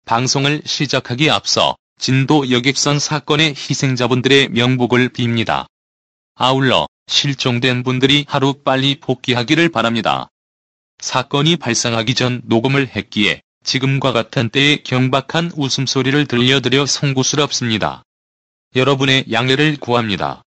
방송을 시작하기에 앞서 진도 여객선 사건의 희생자분들의 명복을 빕니다. 아울러 실종된 분들이 하루빨리 복귀하기를 바랍니다. 사건이 발생하기 전 녹음을 했기에 지금과 같은 때의 경박한 웃음소리를 들려드려 송구스럽습니다. 여러분의 양해를 구합니다.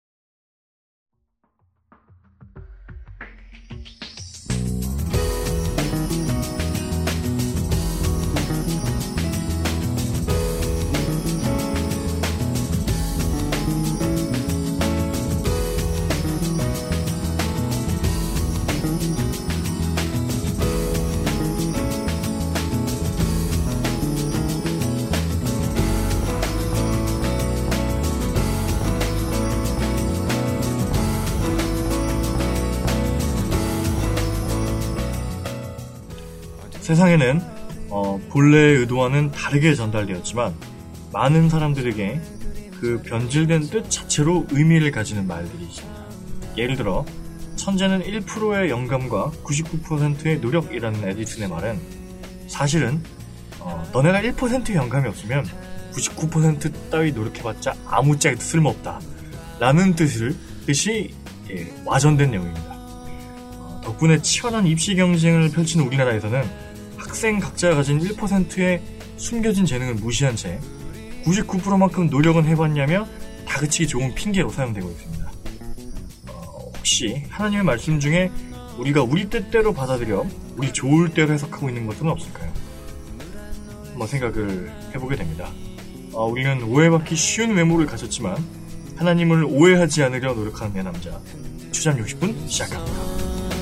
세상에는 본래의 의도와는 다르게 전달되었지만 많은 사람들에게 그 변질된 뜻 자체로 의미를 가지는 말들이 있습니다. 예를 들어 천재는 1%의 영감과 99%의 노력이라는 에디슨의 말은 사실은 너네가 1%의 영감이 없으면 99% 따위 노력해봤자 아무짝에도 쓸모없다 라는 뜻이 와전된 내용입니다. 덕분에 치열한 입시 경쟁을 펼치는 우리나라에서는 학생 각자가 가진 1%의 숨겨진 재능을 무시한 채 99%만큼 노력은 해봤냐며 다그치기 좋은 핑계로 사용되고 있습니다. 혹시 하나님의 말씀 중에 우리가 우리 뜻대로 받아들여 우리 좋을 대로 해석하고 있는 것은 없을까요? 한번 생각을 해보게 됩니다. 우리는 오해받기 쉬운 외모를 가졌지만 하나님을 오해하지 않으려 노력하는 내 남자 추잠 60분 시작합니다.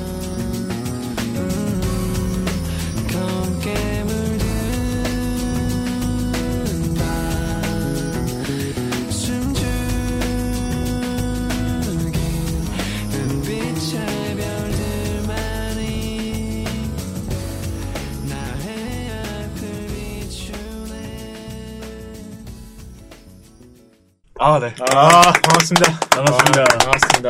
네. 반갑습니다. 반갑습니다.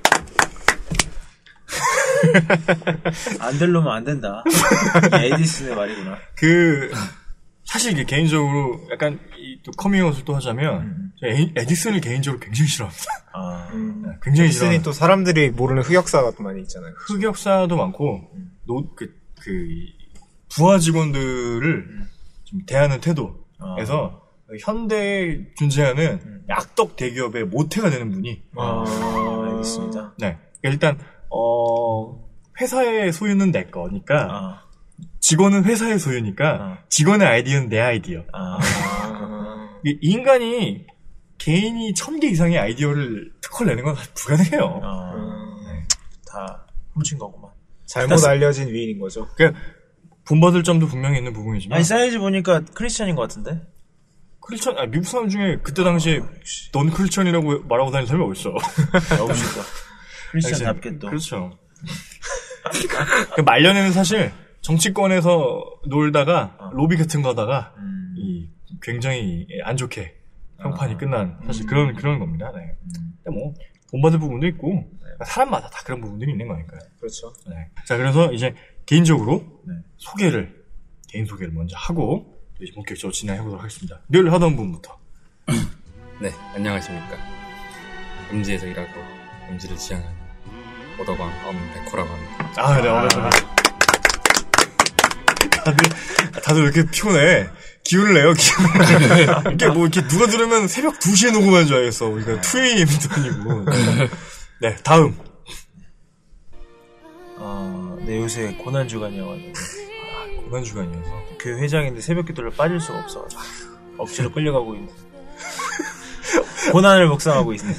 안 될려면 안 된다. 에디슨의 말이구나. 사실 이게 개인적으로 약간 또 커밍아웃을 또 하자면 에디슨을 개인적으로 굉장히 싫어합니다. 굉장히 싫어. 에디슨이 또 사람들이 모르는 흑역사가 또 많이 있잖아요. 흑역사도 많고 부하 직원들을 좀 대하는 태도에서 현대에 존재하는 약덕 대기업의 모태가 되는 분이. 알겠습니다. 네. 일단, 회사의 소유는 내 거니까, 직원은 회사의 소유니까, 직원의 아이디어는 내 아이디어. 인간이 개인이 1000개 이상의 아이디어를 특허를 내는 건 불가능해요. 네. 다 훔친 거구만. 잘못 알려진 위인인 거죠. 그러니까, 본받을 점도 분명히 있는 부분이지만. 아니, 사이즈 보니까 크리스찬인 것 같은데? 미국 사람 중에 그때 당시에 넌 크리스천이라고 말하고 다니는 사람이 어딨어. 없을까. 크리스천답게 또. 그렇죠. 말년에는 사실 정치권에서 놀다가 로비 같은 거 하다가 굉장히 안 좋게 평판이 끝난 사실 그런 겁니다. 네. 근데 뭐 본받을 부분도 있고 사람마다 다 그런 부분들이 있는 거니까요. 그렇죠. 네. 자, 그래서 이제 개인적으로 개인 소개를 먼저 하고 이제 본격적으로 진행해보도록 하겠습니다. 늘 하던 분부터. 네, 안녕하십니까. 음지에서 일하고 음지를 지향하는 오더광 백호라고 합니다. 네, 반갑습니다. 다들 왜 이렇게 피곤해? 기운을 내요, 기운을. 이렇게 누가 들으면 새벽 2시에 녹음한 줄 알겠어. 우리가 2AM도 아니고. 네, 다음. 네, 요새 고난주간이어가지고. 고난주간이어서. 교회 회장인데 새벽 기도를 빠질 수가 없어가지고. 억지로 끌려가고 있는. 고난을 묵상하고 있는.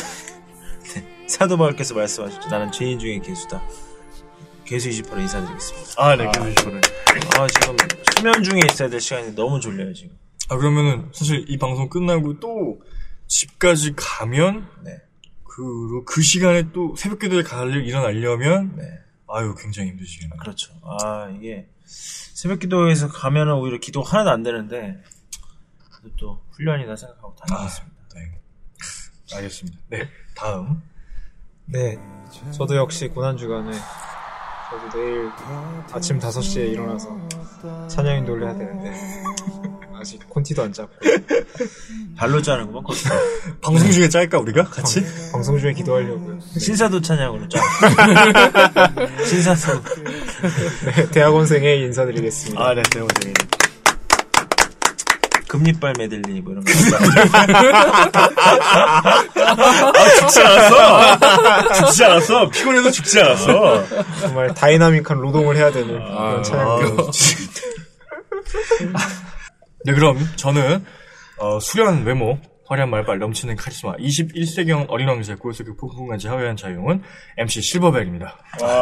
사도 바울께서 말씀하셨죠. 나는 죄인 중에 개수다. 개수 20%로 인사드리겠습니다. 네, 개수 20%를. 지금 수면 중에 있어야 될 시간이 너무 졸려요, 지금. 그러면은 사실 이 방송 끝나고 또 집까지 가면 그 시간에 또 새벽 기도에 일어나려면 굉장히 힘드시겠네요. 그렇죠. 이게 새벽 기도에서 가면은 오히려 기도 하나도 안 되는데 또 훈련이다 생각하고 다니겠습니다. 네. 알겠습니다. 네, 다음. 네, 저도 역시 고난주간에 저도 내일 아침 5시에 일어나서 찬양인도를 해야 되는데 아직 콘티도 안 잡고. 발로 짜는구만. 방송 중에 짤까 우리가 같이? 방송 중에 기도하려고요. 신사도 찬양으로 짜. 신사도. 네, 대학원생의 인사드리겠습니다. 아, 네, 대학원생. 금리빨 메들리 뭐 이런 거. 죽지 않았어. 죽지 않았어. 피곤해도 죽지 않았어. 정말 다이나믹한 노동을 해야 되는 그런 찬양이요. 네, 그럼 저는 수려한 외모, 화려한 말빨, 넘치는 카리스마, 21세기형 어린 왕자의 고요스럽게 풍부한지 하회한 자용은 MC 실버벨입니다.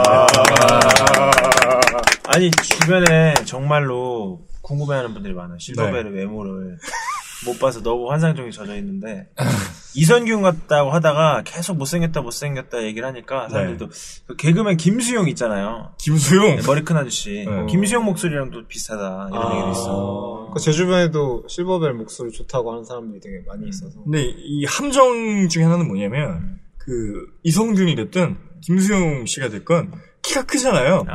아니 주변에 정말로 궁금해하는 분들이 많아요. 실버벨의 외모를 못 봐서 너무 환상적이 젖어 있는데 이선균 같다고 하다가 계속 못생겼다 얘기를 하니까 사람들도 그 개그맨 김수용 있잖아요. 김수용? 네, 머리 큰 아저씨. 김수용 목소리랑도 비슷하다 이런 얘기도 있어. 제 주변에도 실버벨 목소리 좋다고 하는 사람들이 되게 많이 있어서. 근데 이 함정 중에 하나는 뭐냐면 그 이성균이 됐든 김수용 씨가 됐건 키가 크잖아요.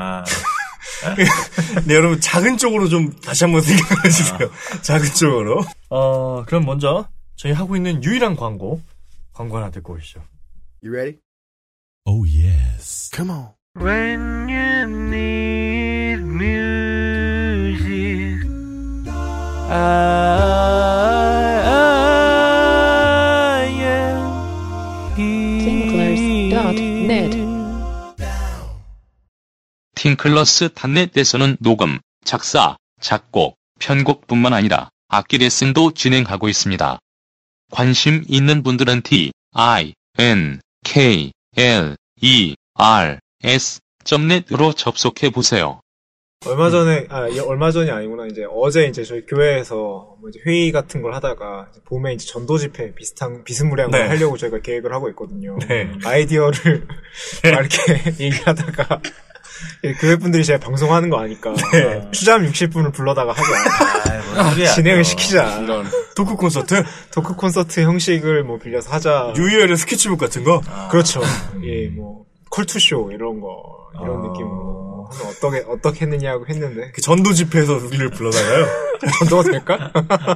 네, 여러분, 작은 쪽으로 좀 다시 한번 생각해 주세요. 작은 쪽으로. 그럼 먼저, 저희 하고 있는 유일한 광고 하나 듣고 오시죠. You ready? Oh, yes. Come on. When you need music, Tinklers.net 팅클러스.net에서는 녹음, 작사, 작곡, 편곡뿐만 아니라 악기 레슨도 진행하고 있습니다. 관심 있는 분들은 tinklers.net으로 접속해 보세요. 얼마 전이 아니구나. 이제 어제 이제 저희 교회에서 뭐 이제 회의 같은 걸 하다가 이제 봄에 이제 전도 집회 비스무리한 걸 하려고 저희가 계획을 하고 있거든요. 네. 아이디어를 이렇게 얘기하다가 교회 분들이 제가 방송하는 거 아니까 추잠 60분을 불러다가 하자. 진행을 시키자. 이런 토크 콘서트 형식을 뭐 빌려서 하자. 유희열의 스케치북 같은 거. 그렇죠. 예, 뭐 콜투쇼 이런 느낌으로. 어떻게 했느냐고 했는데. 그 전도 집회에서 우리를 불러다가요. 전도가 될까?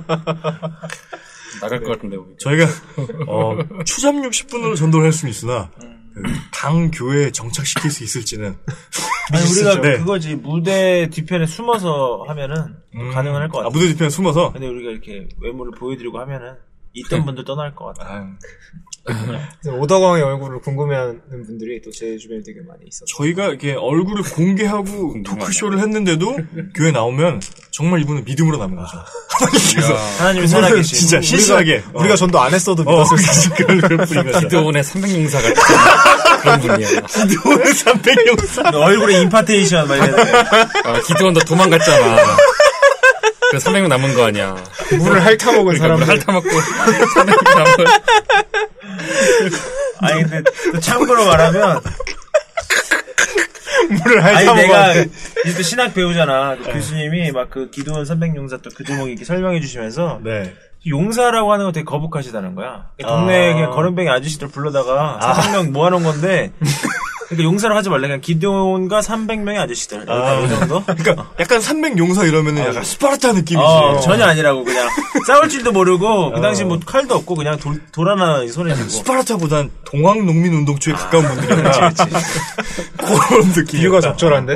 나갈 것 같은데, 우리. 저희가, 추잠 60분으로 전도를 할 수는 있으나, 당 교회에 정착시킬 수 있을지는. 아니, 우리가 그거지. 무대 뒤편에 숨어서 하면은 가능은 할 것 같아. 무대 뒤편에 숨어서? 근데 우리가 이렇게 외모를 보여드리고 하면은 있던 분들 떠날 것 같아. 오덕왕의 얼굴을 궁금해하는 분들이 또 제 주변에 되게 많이 있어서 저희가 이렇게 얼굴을 공개하고 토크쇼를 했는데도 교회 나오면 정말 이분은 믿음으로 남은 거죠. 하나님이 살아계신 진짜 실시하게 우리가 전도 안 했어도 믿었을 수 있을 그런 분인 거죠. 기도원의 300용사 같은 그런 분이야. 기도원의 300용사. 얼굴에 임파테이션 막 이래. 기도원 너 도망갔잖아. 그 300명 남은 거 아니야. 물을 핥아먹은 사람들. 물을 핥아먹고 300명 남은. 아니 근데 또 참고로 말하면 물을 핥아먹은. 아니 내가 이제 또 신학 배우잖아. 그 교수님이 막 그 기도원 300용사 또 그 제목 이렇게 설명해 주시면서 용사라고 하는 거 되게 거북하시다는 거야. 동네 그냥 거름뱅이 아저씨들 불러다가 300명 모아놓은 건데. 그러니까 용사라고 하지 말래. 그냥 기도원과 300명의 아저씨들. 이 정도? 그러니까 약간 300용사 이러면은 약간 스파르타 느낌이지. 전혀 아니라고 그냥 싸울 줄도 모르고 그 당시 뭐 칼도 없고 그냥 돌 하나 손에 쥐고. 스파르타보단 동학농민운동초에 가까운 분들이라. 그런 느낌. 비유가 적절한데?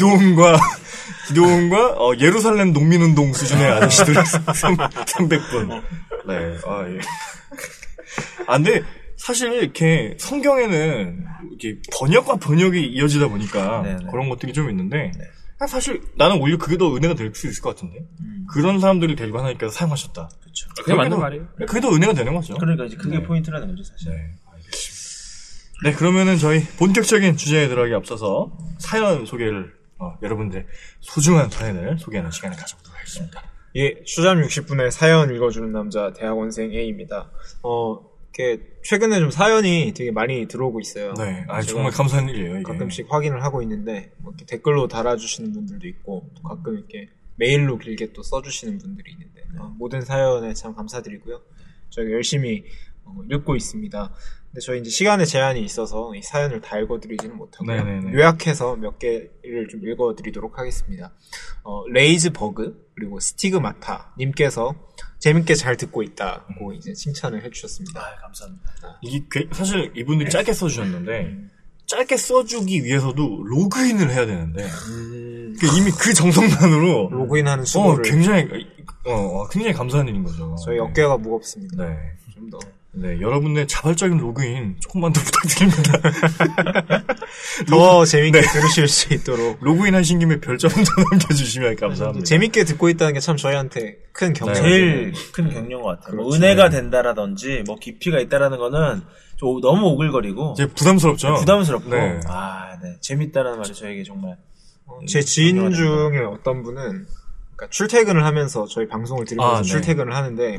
기도원과 예루살렘 농민운동 수준의 아저씨들 300분. 네. 예. 근데 사실 이렇게 성경에는 이렇게 번역과 번역이 이어지다 보니까 그런 것들이 좀 있는데 사실 나는 오히려 그게 더 은혜가 될 수 있을 것 같은데 그런 사람들을 데리고 하나님께서 사용하셨다. 그렇죠. 그게 맞는 말이에요. 그게 더 은혜가 되는 거죠. 그러니까 이제 그게 포인트라는 거죠, 사실. 네, 알겠습니다. 네, 그러면은 저희 본격적인 주제에 들어가기 앞서서 사연 소개를 여러분들 소중한 사연을 소개하는 시간을 가져보도록 하겠습니다. 예, 추잠 60분의 사연 읽어주는 남자 대학원생 A입니다. 최근에 좀 사연이 되게 많이 들어오고 있어요. 네, 정말 감사한 일이에요. 이게. 가끔씩 확인을 하고 있는데 이렇게 댓글로 달아주시는 분들도 있고 또 가끔 이렇게 메일로 길게 또 써주시는 분들이 있는데 모든 사연에 참 감사드리고요. 저희가 열심히 읽고 있습니다. 근데 저희 이제 시간의 제한이 있어서 이 사연을 다 읽어드리지는 못하고요. 네네네. 요약해서 몇 개를 좀 읽어드리도록 하겠습니다. 레이즈 버그 그리고 스티그마타 님께서 재밌게 잘 듣고 있다고 이제 칭찬을 해주셨습니다. 감사합니다. 이게 사실 이분들이 짧게 써주셨는데 짧게 써주기 위해서도 로그인을 해야 되는데 이미 그 정성만으로 로그인하는 수고를 굉장히 감사한 일인 거죠. 저희 어깨가 무겁습니다. 네. 좀 더. 네, 여러분의 자발적인 로그인 조금만 더 부탁드립니다. 더 재밌게 들으실 수 있도록 로그인 하신 김에 별점 좀 남겨주시면 감사합니다. 재밌게 듣고 있다는 게 참 저희한테 큰 격려. 제일 큰 격려인 것 같아요. 뭐 은혜가 된다라든지 뭐 깊이가 있다라는 거는 좀 너무 오글거리고 이제 부담스럽죠. 부담스럽고 네. 재밌다라는 말이 저에게 정말 제 지인 중에 어떤 분은 그러니까 출퇴근을 하면서 저희 방송을 들으면서 출퇴근을 하는데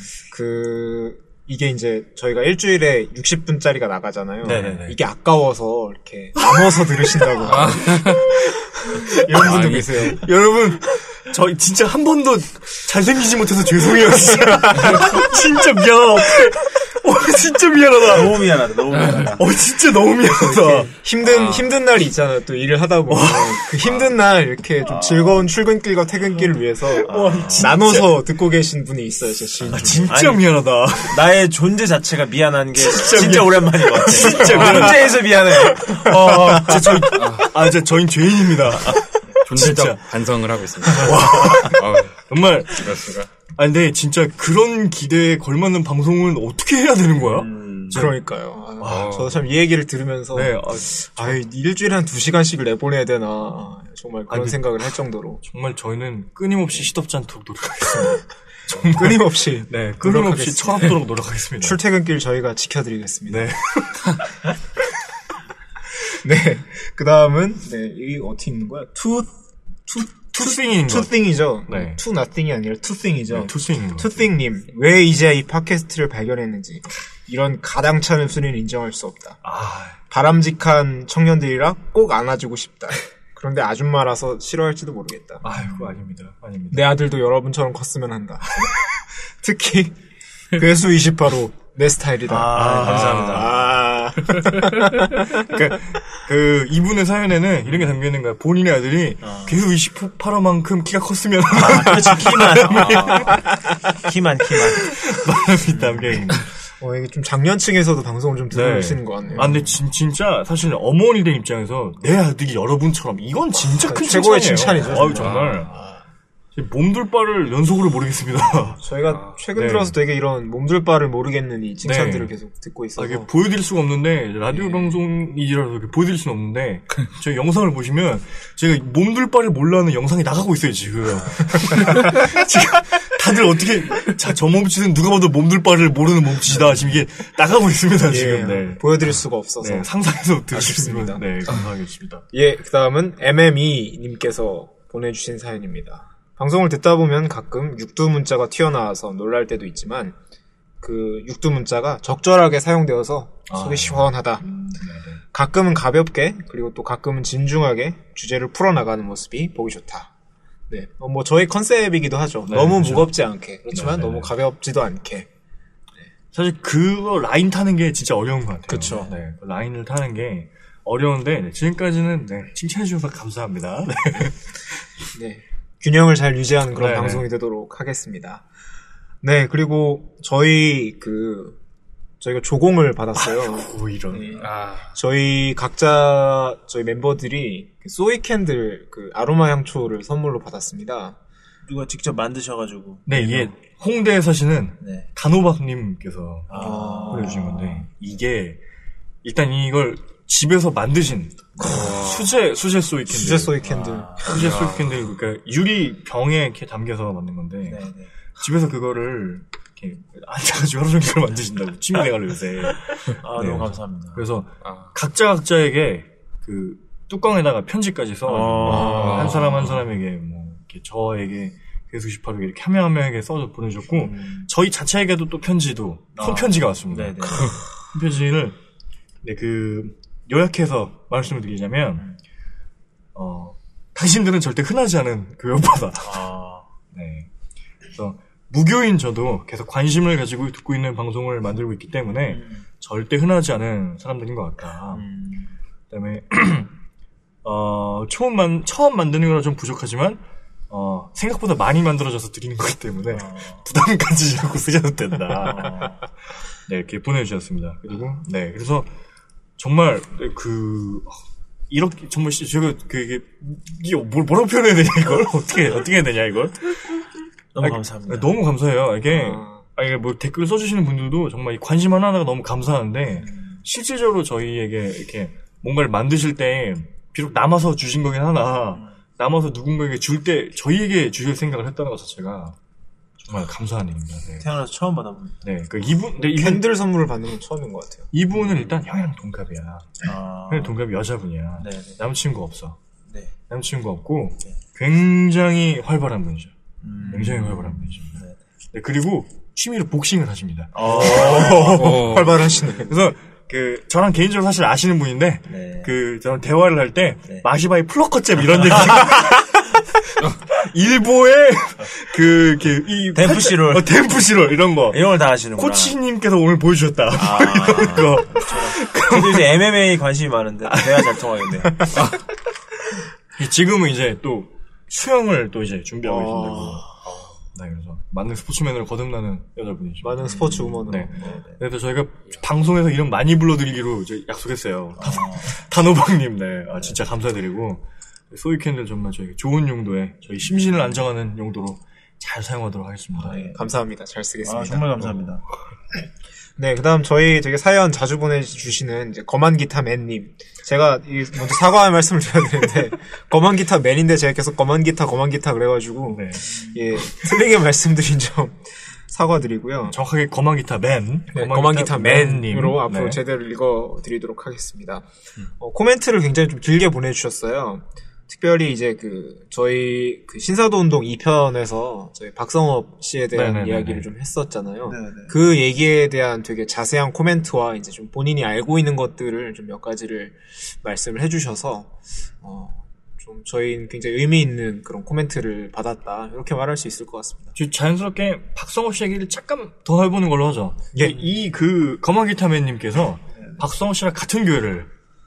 이게 이제 저희가 일주일에 60분짜리가 나가잖아요. 네네네. 이게 아까워서 이렇게 나눠서 들으신다고. 이런 분도 계세요. 여러분, 저 진짜 한 번도 잘생기지 못해서 죄송해요, 진짜. 진짜 미안하다. 진짜 미안하다. 너무 미안하다. 진짜 너무 미안하다. 힘든 날이 있잖아요. 또 일을 하다 보면 그 힘든 날 이렇게 좀 즐거운 출근길과 퇴근길을 위해서 나눠서 듣고 계신 분이 있어요, 제 지인. 진짜 미안하다. 나의 존재 자체가 미안한 게 진짜 오랜만인 것 같아. 진짜 미안해. 존재에서 미안해. 저희는 죄인입니다. 존재적 반성을 하고 있습니다. 정말. 그렇습니다. 근데 진짜 그런 기대에 걸맞는 방송은 어떻게 해야 되는 거야? 그러니까요. 저도 참 이 얘기를 들으면서 일주일에 한 2시간씩을 내보내야 되나 정말 그런 생각을 할 정도로 정말 저희는 끊임없이 시덥지 않도록 노력하겠습니다. 끊임없이 철없도록 노력하겠습니다. 출퇴근길 저희가 지켜드리겠습니다. 네. 네. 그 다음은 이게 어떻게 읽는 거야? 투띵이죠. 네. 투 나띵이 아니라 투띵이죠. 투띵. 투띵님, 왜 이제 이 팟캐스트를 발견했는지 이런 가당찮은 순위는 인정할 수 없다. 바람직한 청년들이라 꼭 안아주고 싶다. 그런데 아줌마라서 싫어할지도 모르겠다. 아이고 아닙니다. 내 아들도 여러분처럼 컸으면 한다. 특히 괴수 28호 내 스타일이다. 감사합니다. 그러니까 이분의 사연에는 이런 게 담겨 있는 거야. 본인의 아들이 괴수 28호만큼 키가 컸으면 그렇지 키만 마음이 담겨 있는. 이게 좀 장년층에서도 방송을 좀 들으시는 것 같네요. 근데 진짜 사실 어머니 된 입장에서 내 아들이 여러분처럼 이건 진짜 큰 최고의 칭찬이죠. 정말. 몸둘 바를 연속으로 모르겠습니다. 저희가 최근 들어서 되게 이런 몸둘 바를 모르겠는 이 칭찬들을 계속 듣고 있어서 이게 보여드릴 수가 없는데 라디오 방송이라서 보여드릴 수는 없는데 저희 영상을 보시면 제가 몸둘 바를 몰라는 영상이 나가고 있어요 지금. 지금 다들 어떻게 저 몸짓은 누가 봐도 몸둘 바를 모르는 몸짓이다 지금 이게 나가고 있습니다 지금. 보여드릴 수가 없어서 상상해서 들으십니다. 네, 감사하겠습니다. 그 다음은 MME님께서 보내주신 사연입니다. 방송을 듣다 보면 가끔 육두 문자가 튀어나와서 놀랄 때도 있지만 그 육두 문자가 적절하게 사용되어서 속이 시원하다. 가끔은 가볍게 그리고 또 가끔은 진중하게 주제를 풀어나가는 모습이 보기 좋다. 네, 뭐 저희 컨셉이기도 하죠. 너무 그렇죠. 무겁지 않게 그렇지만 너무 가볍지도 않게. 사실 그거 라인 타는 게 진짜 어려운 것 같아요. 그렇죠. 네, 라인을 타는 게 어려운데 지금까지는 칭찬해 주셔서 감사합니다. 네. 균형을 잘 유지하는 그런 방송이 되도록 하겠습니다. 네, 그리고 저희가 조공을 받았어요. 이런. 저희 멤버들이 소이 캔들 아로마 향초를 선물로 받았습니다. 누가 직접 만드셔가지고. 네, 이게 홍대에 사시는 간호박님께서 보내주신 건데 이게 일단 이걸 집에서 만드신 수제 소이 캔들. 수제 소이 캔들. 수제 소이 캔들, 그러니까 유리 병에 이렇게 담겨서 만든 건데, 집에서 그거를 이렇게 앉아가지고 하루 종일 만드신다고. 취미생활로 요새. 너무 감사합니다. 그래서 각자에게 그 뚜껑에다가 편지까지 써. 한 사람 한 사람에게 뭐, 이렇게 저에게 괴수 18호 이렇게 한 명 한 명에게 써서 보내줬고, 저희 자체에게도 또 편지도, 손편지가 왔습니다. 손편지를, 요약해서 말씀을 드리자면, 당신들은 절대 흔하지 않은 교역바다. 네. 그래서, 무교인 저도 계속 관심을 가지고 듣고 있는 방송을 만들고 있기 때문에 절대 흔하지 않은 사람들인 것 같다. 그다음에 처음 만드는 거라 좀 부족하지만 생각보다 많이 만들어져서 드리는 거기 때문에 부담 가지지 않고 쓰셔도 된다. 네, 이렇게 보내주셨습니다. 그리고 네, 그래서 정말 이렇게 정말 제가 이게 뭐라고 표현해야 되냐 이걸 어떻게 해야 되냐 이걸. 너무 감사합니다. 너무 감사해요. 이게 뭐 댓글 써주시는 분들도 정말 관심 하나하나가 너무 감사한데 실질적으로 저희에게 이렇게 뭔가를 만드실 때 비록 남아서 주신 거긴 하나 남아서 누군가에게 줄 때 저희에게 주실 생각을 했다는 것 자체가 정말 감사한 일입니다. 네. 태어나서 처음 받아봅니다. 네, 이분 캔들 선물을 받는 건 처음인 것 같아요. 이분은 일단 형이랑 동갑이야. 형이랑 동갑이 여자분이야. 네. 남친구 없어. 네. 남친구 없고 굉장히 활발한 분이죠. 굉장히 활발한 분이죠. 네, 그리고 취미로 복싱을 하십니다. 활발하시네. 그래서 저랑 개인적으로 사실 아시는 분인데 네. 저랑 대화를 할 때 네. 마시바이 플러커잼 이런 얘기 일보의 댐프시롤 댐프시롤 이런 거 걸 다 하시는구나. 코치님께서 오늘 보여주셨다. 저도 이제 MMA 관심이 많은데 대화 잘 통하겠네요. 지금은 이제 또 수영을 또 이제 준비하고 계신다고. 네, 그래서 많은 스포츠맨으로 거듭나는 여자분이죠. 많은 스포츠 우먼으로. 네. 그래서 저희가 방송에서 이름 많이 불러드리기로 이제 약속했어요. 단호박님, 네. 진짜 감사드리고. 소이캔들 정말 저희 좋은 용도에 저희 심신을 안정하는 용도로 잘 사용하도록 하겠습니다. 네, 감사합니다. 잘 쓰겠습니다. 정말 감사합니다. 네, 그 다음 저희 되게 사연 자주 보내주시는 이제 검은 기타 맨님. 제가 먼저 사과의 말씀을 드려야 되는데, 검은 기타 맨인데 제가 계속 검은 기타 그래가지고, 네. 예, 틀리게 말씀드린 점 사과드리고요. 정확하게 검은 기타 맨. 네, 검은 기타 맨으로 네. 앞으로 제대로 읽어드리도록 하겠습니다. 코멘트를 굉장히 좀 길게 보내주셨어요. 특별히 이제 저희 신사도 운동 2편에서 저희 박성업 씨에 대한 이야기를 좀 했었잖아요. 네네. 그 얘기에 대한 되게 자세한 코멘트와 이제 좀 본인이 알고 있는 것들을 좀 몇 가지를 말씀을 해주셔서, 좀 저희는 굉장히 의미 있는 그런 코멘트를 받았다. 이렇게 말할 수 있을 것 같습니다. 자연스럽게 박성업 씨 얘기를 잠깐 더 해보는 걸로 하죠. 예. 검은 기타맨님께서 박성업 씨랑 같은 교회를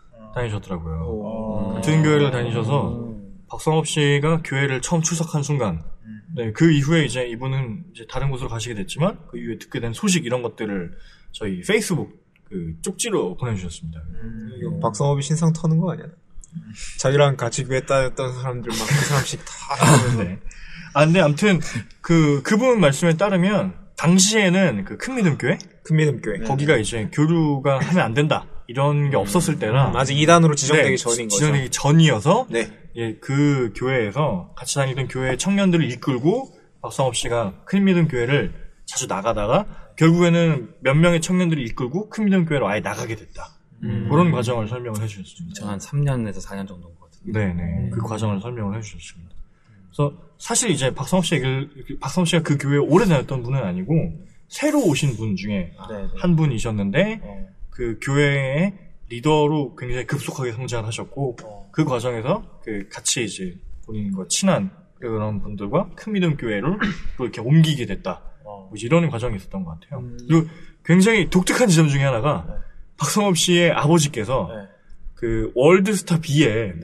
다니셨더라고요. 같은 교회를 다니셔서 박성업 씨가 교회를 처음 출석한 순간, 네, 그 이후에 이제 이분은 이제 다른 곳으로 가시게 됐지만 그 이후에 듣게 된 소식 이런 것들을 저희 페이스북 쪽지로 보내주셨습니다. 이거 박성업이 신상 터는 거 아니야? 자기랑 같이 교회 다녔던 사람들 막 그 사람씩 다. 네. 근데 아무튼 그분 말씀에 따르면 당시에는 큰 믿음 교회? 큰 믿음 교회. 거기가 이제 교류가 하면 안 된다. 이런 게 없었을 때라. 아직 2단으로 지정되기 전인 거죠. 지정되기 전이어서. 네. 예, 그 교회에서 같이 다니던 교회 청년들을 이끌고 박성업 씨가 큰 믿음 교회를 자주 나가다가 결국에는 몇 명의 청년들을 이끌고 큰 믿음 교회로 아예 나가게 됐다. 그런 과정을 설명을 해주셨습니다. 저 한 3년에서 4년 정도인 것 같은데. 네네. 그 과정을 설명을 해주셨습니다. 그래서 사실 이제 박성업 씨가 그 교회에 오래 다녔던 분은 아니고 새로 오신 분 중에 한 분이셨는데 그 교회의 리더로 굉장히 급속하게 성장을 하셨고 그 과정에서 같이 이제 본인과 친한 그런 분들과 큰 믿음 교회를 또 이렇게 옮기게 됐다. 이런 과정이 있었던 것 같아요. 그리고 굉장히 독특한 지점 중에 하나가 박성업 씨의 아버지께서 그 월드스타 B의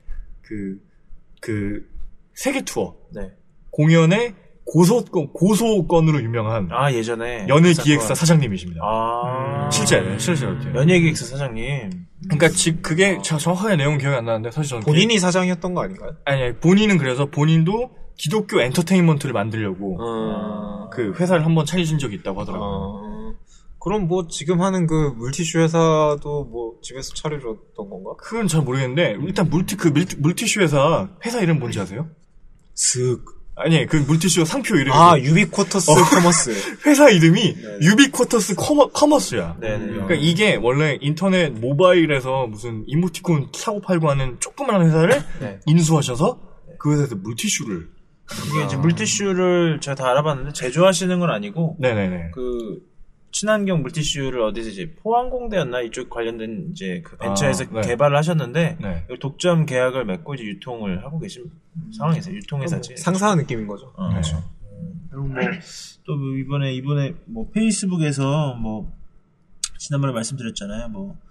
그 세계 투어 공연의 고소건으로 유명한 예전에 연예 기획사 사장님이십니다. 실제로. 연예 기획사 사장님. 그러니까 그게 정확하게 내용 기억이 안 나는데 사실 저는 본인이 사장이었던 거 아닌가요? 아니 본인은 그래서 본인도 기독교 엔터테인먼트를 만들려고 그 회사를 한번 차리신 적이 있다고 하더라고요. 그럼 뭐 지금 하는 그 물티슈 회사도 뭐 집에서 차려줬던 건가? 그건 잘 모르겠는데 일단 물티슈 회사 이름 뭔지 아세요? 아니, 그 물티슈 상표 이름이. 유비쿼터스 커머스. 회사 이름이 유비쿼터스 커머스야. 그러니까 이게 원래 인터넷 모바일에서 무슨 이모티콘 사고 팔고 하는 조그만 회사를 인수하셔서 그 회사에서 물티슈를. 이게 이제 물티슈를 제가 다 알아봤는데 제조하시는 건 아니고. 네네네. 친환경 물티슈를 어디서 이제 포항공대였나 이쪽 관련된 이제 그 벤처에서 개발을 하셨는데 독점 계약을 맺고 이제 유통을 하고 계신 상황이세요. 유통회사지. 상사한 느낌인 거죠. 그렇죠. 그리고 또 이번에 페이스북에서 지난번에 말씀드렸잖아요.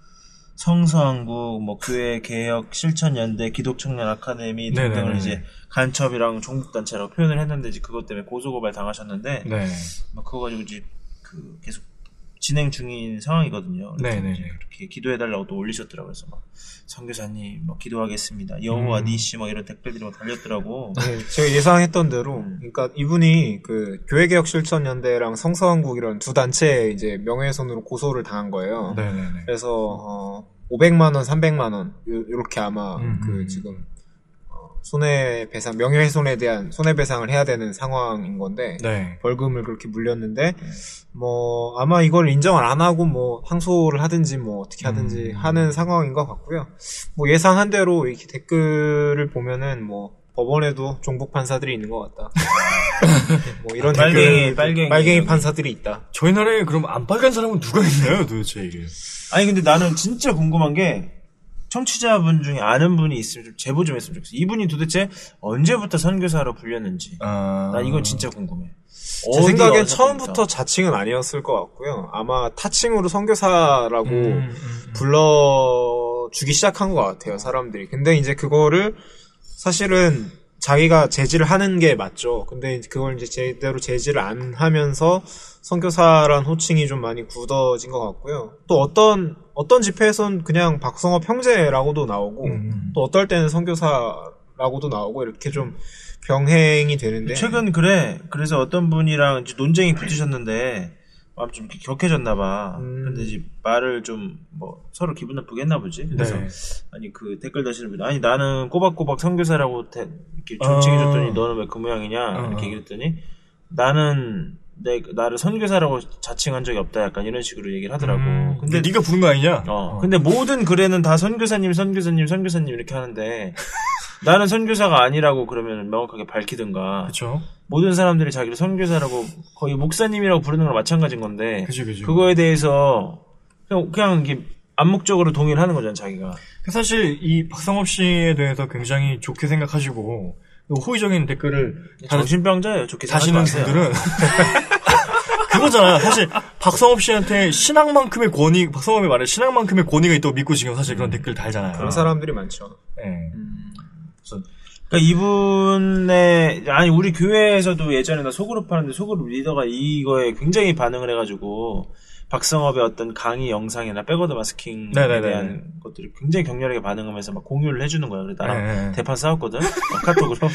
성서한국, 교회 개혁 실천연대, 기독청년 아카데미 등등을 이제 간첩이랑 종북단체라고 표현을 했는데 이제 그것 때문에 고소고발 당하셨는데, 그거 가지고 이제 계속 진행 중인 상황이거든요. 그렇게 기도해달라고 또 올리셨더라고요. 그래서 선교사님 기도하겠습니다. 여호와 니시 이런 댓글들이 달렸더라고. 네, 제가 예상했던 대로, 그러니까 이분이 그 교회개혁실천연대랑 성서한국 이런 두 단체에 이제 명예훼손으로 고소를 당한 거예요. 그래서 500만 원, 300만 원 이렇게 아마 지금 손해배상, 명예훼손에 대한 손해배상을 해야 되는 상황인 건데, 벌금을 그렇게 물렸는데, 아마 이걸 인정을 안 하고, 항소를 하든지, 어떻게 하든지 하는 상황인 것 같고요. 예상한 대로 이렇게 댓글을 보면은, 법원에도 종북 판사들이 있는 것 같다. 이런 빨갱이 판사들이 있다. 저희 나라에 그럼 안 빨간 사람은 누가 있나요, 도대체 이게? 아니, 근데 나는 진짜 궁금한 게, 청취자분 중에 아는 분이 있으면 좀 제보 좀 했으면 좋겠어. 이분이 도대체 언제부터 선교사로 불렸는지. 나 이건 진짜 궁금해. 제 생각엔 처음부터 자칭은 아니었을 것 같고요. 아마 타칭으로 선교사라고 불러주기 시작한 것 같아요, 사람들이. 근데 이제 그거를 사실은 자기가 제지를 하는 게 맞죠. 근데 그걸 이제 제대로 제지를 안 하면서 선교사란 호칭이 좀 많이 굳어진 것 같고요. 또 어떤 집회에선 그냥 박성업 형제라고도 나오고, 또 어떨 때는 선교사라고도 나오고, 이렇게 좀 병행이 되는데. 최근 그래서 어떤 분이랑 이제 논쟁이 붙으셨는데, 마음 좀 격해졌나봐. 근데 이제 말을 좀, 서로 기분 나쁘게 했나 보지. 그래서, 아니, 댓글 다시는 분, 아니, 나는 꼬박꼬박 선교사라고 이렇게 존칭해줬더니, 너는 왜 그 모양이냐? 이렇게 얘기했더니, 나를 선교사라고 자칭한 적이 없다. 약간 이런 식으로 얘기를 하더라고. 근데 네가 부른 거 아니냐? 근데 모든 글에는 다 선교사님 이렇게 하는데, 나는 선교사가 아니라고 그러면 명확하게 밝히든가. 그쵸. 모든 사람들이 자기를 선교사라고 거의 목사님이라고 부르는 거랑 마찬가지인 건데. 그죠. 그거에 대해서 그냥 이게 암묵적으로 동의를 하는 거잖아, 자기가. 사실 이 박성업 씨에 대해서 굉장히 좋게 생각하시고 호의적인 댓글을 정신병자예요. 좋게 다시는 분들은 그거잖아요. 사실 박성업 씨한테 신앙만큼의 권위, 박성업이 말해 신앙만큼의 권위가 있다고 믿고 지금 사실 그런 댓글 달잖아요. 그런 사람들이 많죠. 그러니까 우리 교회에서도 예전에 나 소그룹 하는데 소그룹 리더가 이거에 굉장히 반응을 해가지고 박성업의 어떤 강의 영상이나 백워드 마스킹에 대한 것들이 굉장히 격렬하게 반응하면서 막 공유를 해주는 거야. 그래서 나랑 대판 싸웠거든. 카톡으로.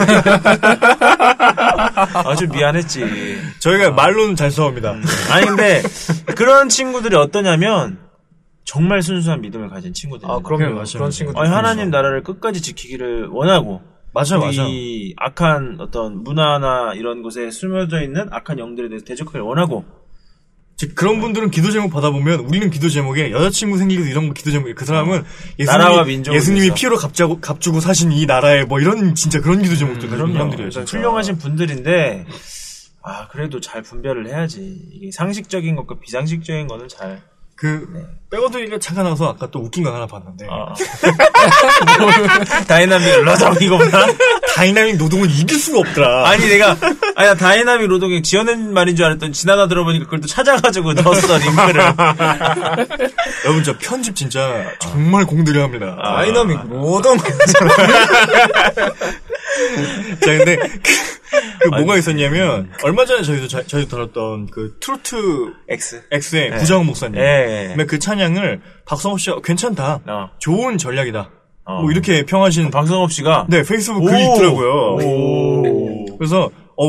아주 미안했지. 저희가 말로는 잘 싸웁니다. 아니 근데 그런 친구들이 어떠냐면 정말 순수한 믿음을 가진 친구들. 그럼요. 그런 친구들. 하나님 나라를 끝까지 지키기를 원하고. 맞아. 이 악한 어떤 문화나 이런 곳에 숨어져 있는 악한 영들에 대해서 대적하기를 원하고. 즉 그런 분들은 기도 제목 받아보면 우리는 기도 제목에 여자친구 생기고 이런 거 기도 제목에 그 사람은 예수님이 피로 값주고 사신 이 나라에 이런 진짜 그런 기도 제목들 그런 사람들이에요. 훌륭하신 분들인데 그래도 잘 분별을 해야지. 이게 상식적인 것과 비상식적인 거는 잘. 백워드 얘기가 잠깐 나와서 아까 또 웃긴 거 하나 봤는데. 다이나믹 노동 이거보다? 다이나믹 노동은 이길 수가 없더라. 아니, 나 다이나믹 노동이 지어낸 말인 줄 알았더니 지나다 들어보니까 그걸 또 찾아가지고 넣었어, 링크를. 여러분, 저 편집 진짜 정말 공들여 합니다. 다이나믹 노동. 자, 근데, 뭐가 있었냐면, 얼마 전에 저희도 다뤘던 트로트 X의 구정훈 목사님. 근데 그 찬양을 박성업 씨가 괜찮다. 좋은 전략이다. 이렇게 평하신. 박성업 씨가? 네, 페이스북 글이 있더라고요. 그래서,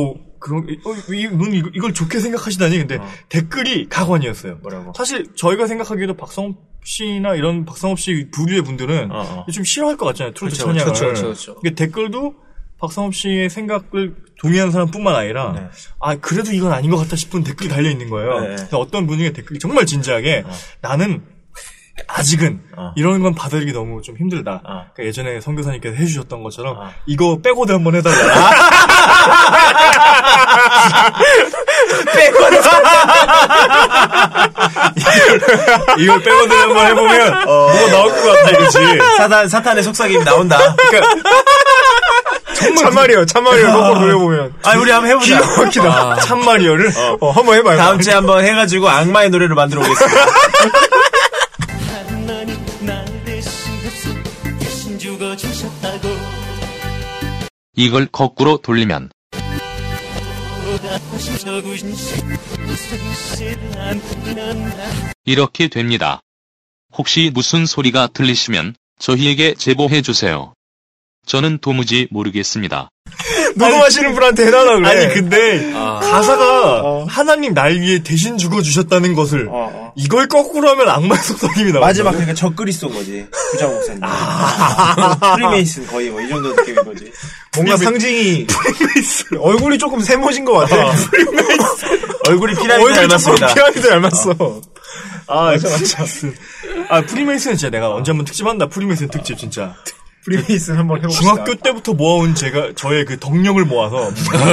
이걸 좋게 생각하시다니. 근데 댓글이 가관이었어요. 뭐라고? 사실 저희가 생각하기에도 박성업 씨나 이런 박성업 씨 부류의 분들은 좀 싫어할 것 같잖아요. 트로트 찬양을. 그렇죠. 댓글도 박성업 씨의 생각을 동의하는 사람뿐만 아니라 그래도 이건 아닌 것 같다 싶은 댓글이 달려 있는 거예요. 어떤 분의 댓글이 정말 진지하게 나는 아직은 이런 건 받아들이기 너무 좀 힘들다. 그러니까 예전에 선교사님께서 해주셨던 것처럼 이거 백워드 한번 해달라. 백워드. 이걸 백워드 한번 해보면 뭐가 나올 것 같다 이거지. 사탄의 속삭임이 나온다. 참마리오 거꾸로 돌려보면. 우리 한번 해보자. 기가 막히다. 참마리오를? 한번 해봐요. 다음 주에 한번 해가지고 악마의 노래를 만들어 보겠습니다. 이걸 거꾸로 돌리면 이렇게 됩니다. 혹시 무슨 소리가 들리시면 저희에게 제보해 주세요. 저는 도무지 모르겠습니다. 녹음하시는 분한테 해달라 그래. 아니 근데 가사가 하나님 날 위해 대신 죽어주셨다는 것을 이걸 거꾸로 하면 악마의 속삭임이 나와. 마지막 그러니까 적글이 쏜 거지. 부자 목사님. 프리메이슨 거의 뭐 이 정도 느낌인 거지. 뭔가 상징이 얼굴이 조금 세모진 것 같아. 얼굴이 피라미드 닮았습니다. 피라미드 닮았어. 맞아. 프리메이슨은 진짜 내가 언제 한번 특집한다. 프리메이슨 특집 진짜. 프리메이슨 한번 해봅시다. 중학교 때부터 모아온 저의 그 덕령을 모아서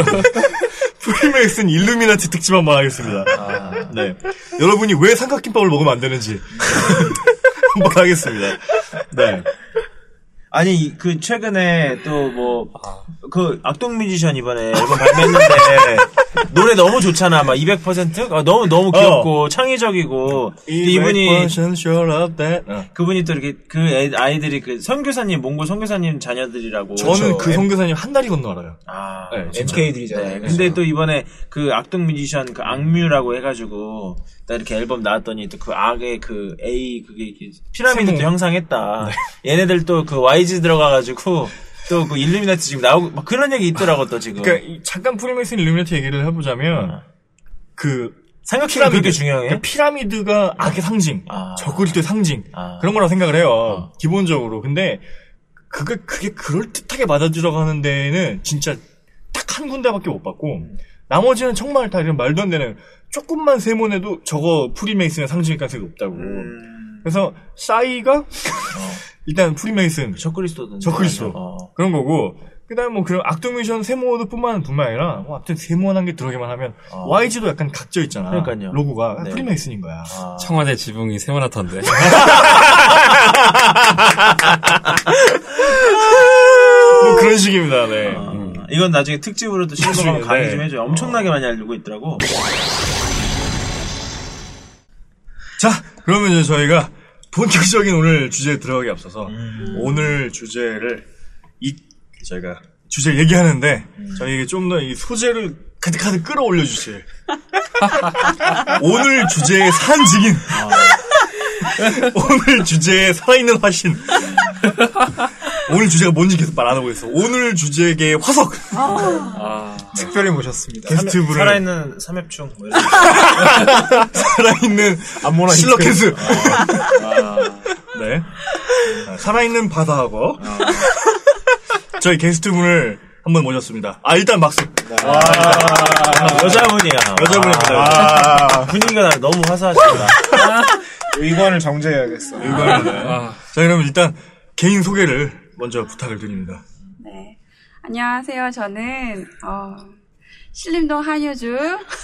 프리메이슨 일루미나티 특집 한번 하겠습니다. 네. 여러분이 왜 삼각김밥을 먹으면 안 되는지 한번 하겠습니다. 네. 아니 그 최근에 또 뭐 그 악동 뮤지션 이번에 앨범 발매했는데 노래 너무 좋잖아. 막 200% 너무 귀엽고 창의적이고 이분이 그분이 또 이렇게 그 아이들이 그 선교사님 몽골 선교사님 자녀들이라고. 저는 그 선교사님 한 다리 건너 알아요. 네, MK들이잖아요. 네, 근데 또 이번에 그 악동 뮤지션 그 악뮤라고 해가지고 딱 이렇게 앨범 나왔더니 또 그 악의 그 A 그게 피라미드도 형상했다. 얘네들 또 그 YG 들어가가지고 또 그 일루미나티 지금 나오고 막 그런 얘기 있더라고 또 지금. 그러니까 잠깐 프리메이슨 일루미나티 얘기를 해보자면 그 삼각형이 그렇게 중요해? 그 피라미드가 악의 상징, 적그리스도의 상징 그런 거라고 생각을 해요. 기본적으로. 근데 그게 그럴듯하게 맞아들어가는 데는 진짜 딱 한 군데밖에 못 봤고 나머지는 정말 다 이런 말도 안 되는 조금만 세모내도 저거 프리메이슨의 상징일 가능성이 높다고. 그래서 싸이가 일단 프리메이슨, 적그리스도 그런 거고. 그다음 뭐 그런 악동 뮤지션 세모뿐만 아니라 뭐 아무튼 세모난 게 들어가기만 하면 YG도 약간 각져 있잖아. 그러니까요. 로고가 프리메이슨인 거야. 청와대 지붕이 세모나던데. 뭐 그런 식입니다. 네. 이건 나중에 특집으로도 실버가 강의 좀 해줘요. 엄청나게 많이 알고 있더라고. 자, 그러면 이제 저희가 본격적인 오늘 주제에 들어가기 앞서서 오늘 주제를 저희가 주제 얘기하는데 저희에게 좀 더 이 소재를 가득가득 끌어올려 주실 오늘 주제의 산증인 오늘 주제에 살아있는 화신 오늘 주제가 뭔지 계속 말 안 하고 있어. 오늘 주제의 화석 특별히 모셨습니다. 게스트분을 살아있는 삼엽충 살아있는 실러캐스 네 살아있는 바다하고 저희 게스트분을 한번 모셨습니다. 일단 박수. 여자분입니다. 분위기가 너무 화사하십니다. 의관을 정제해야겠어. 자, 그러면 일단 개인 소개를 먼저 부탁을 드립니다. 네. 안녕하세요. 저는, 신림동 한효주.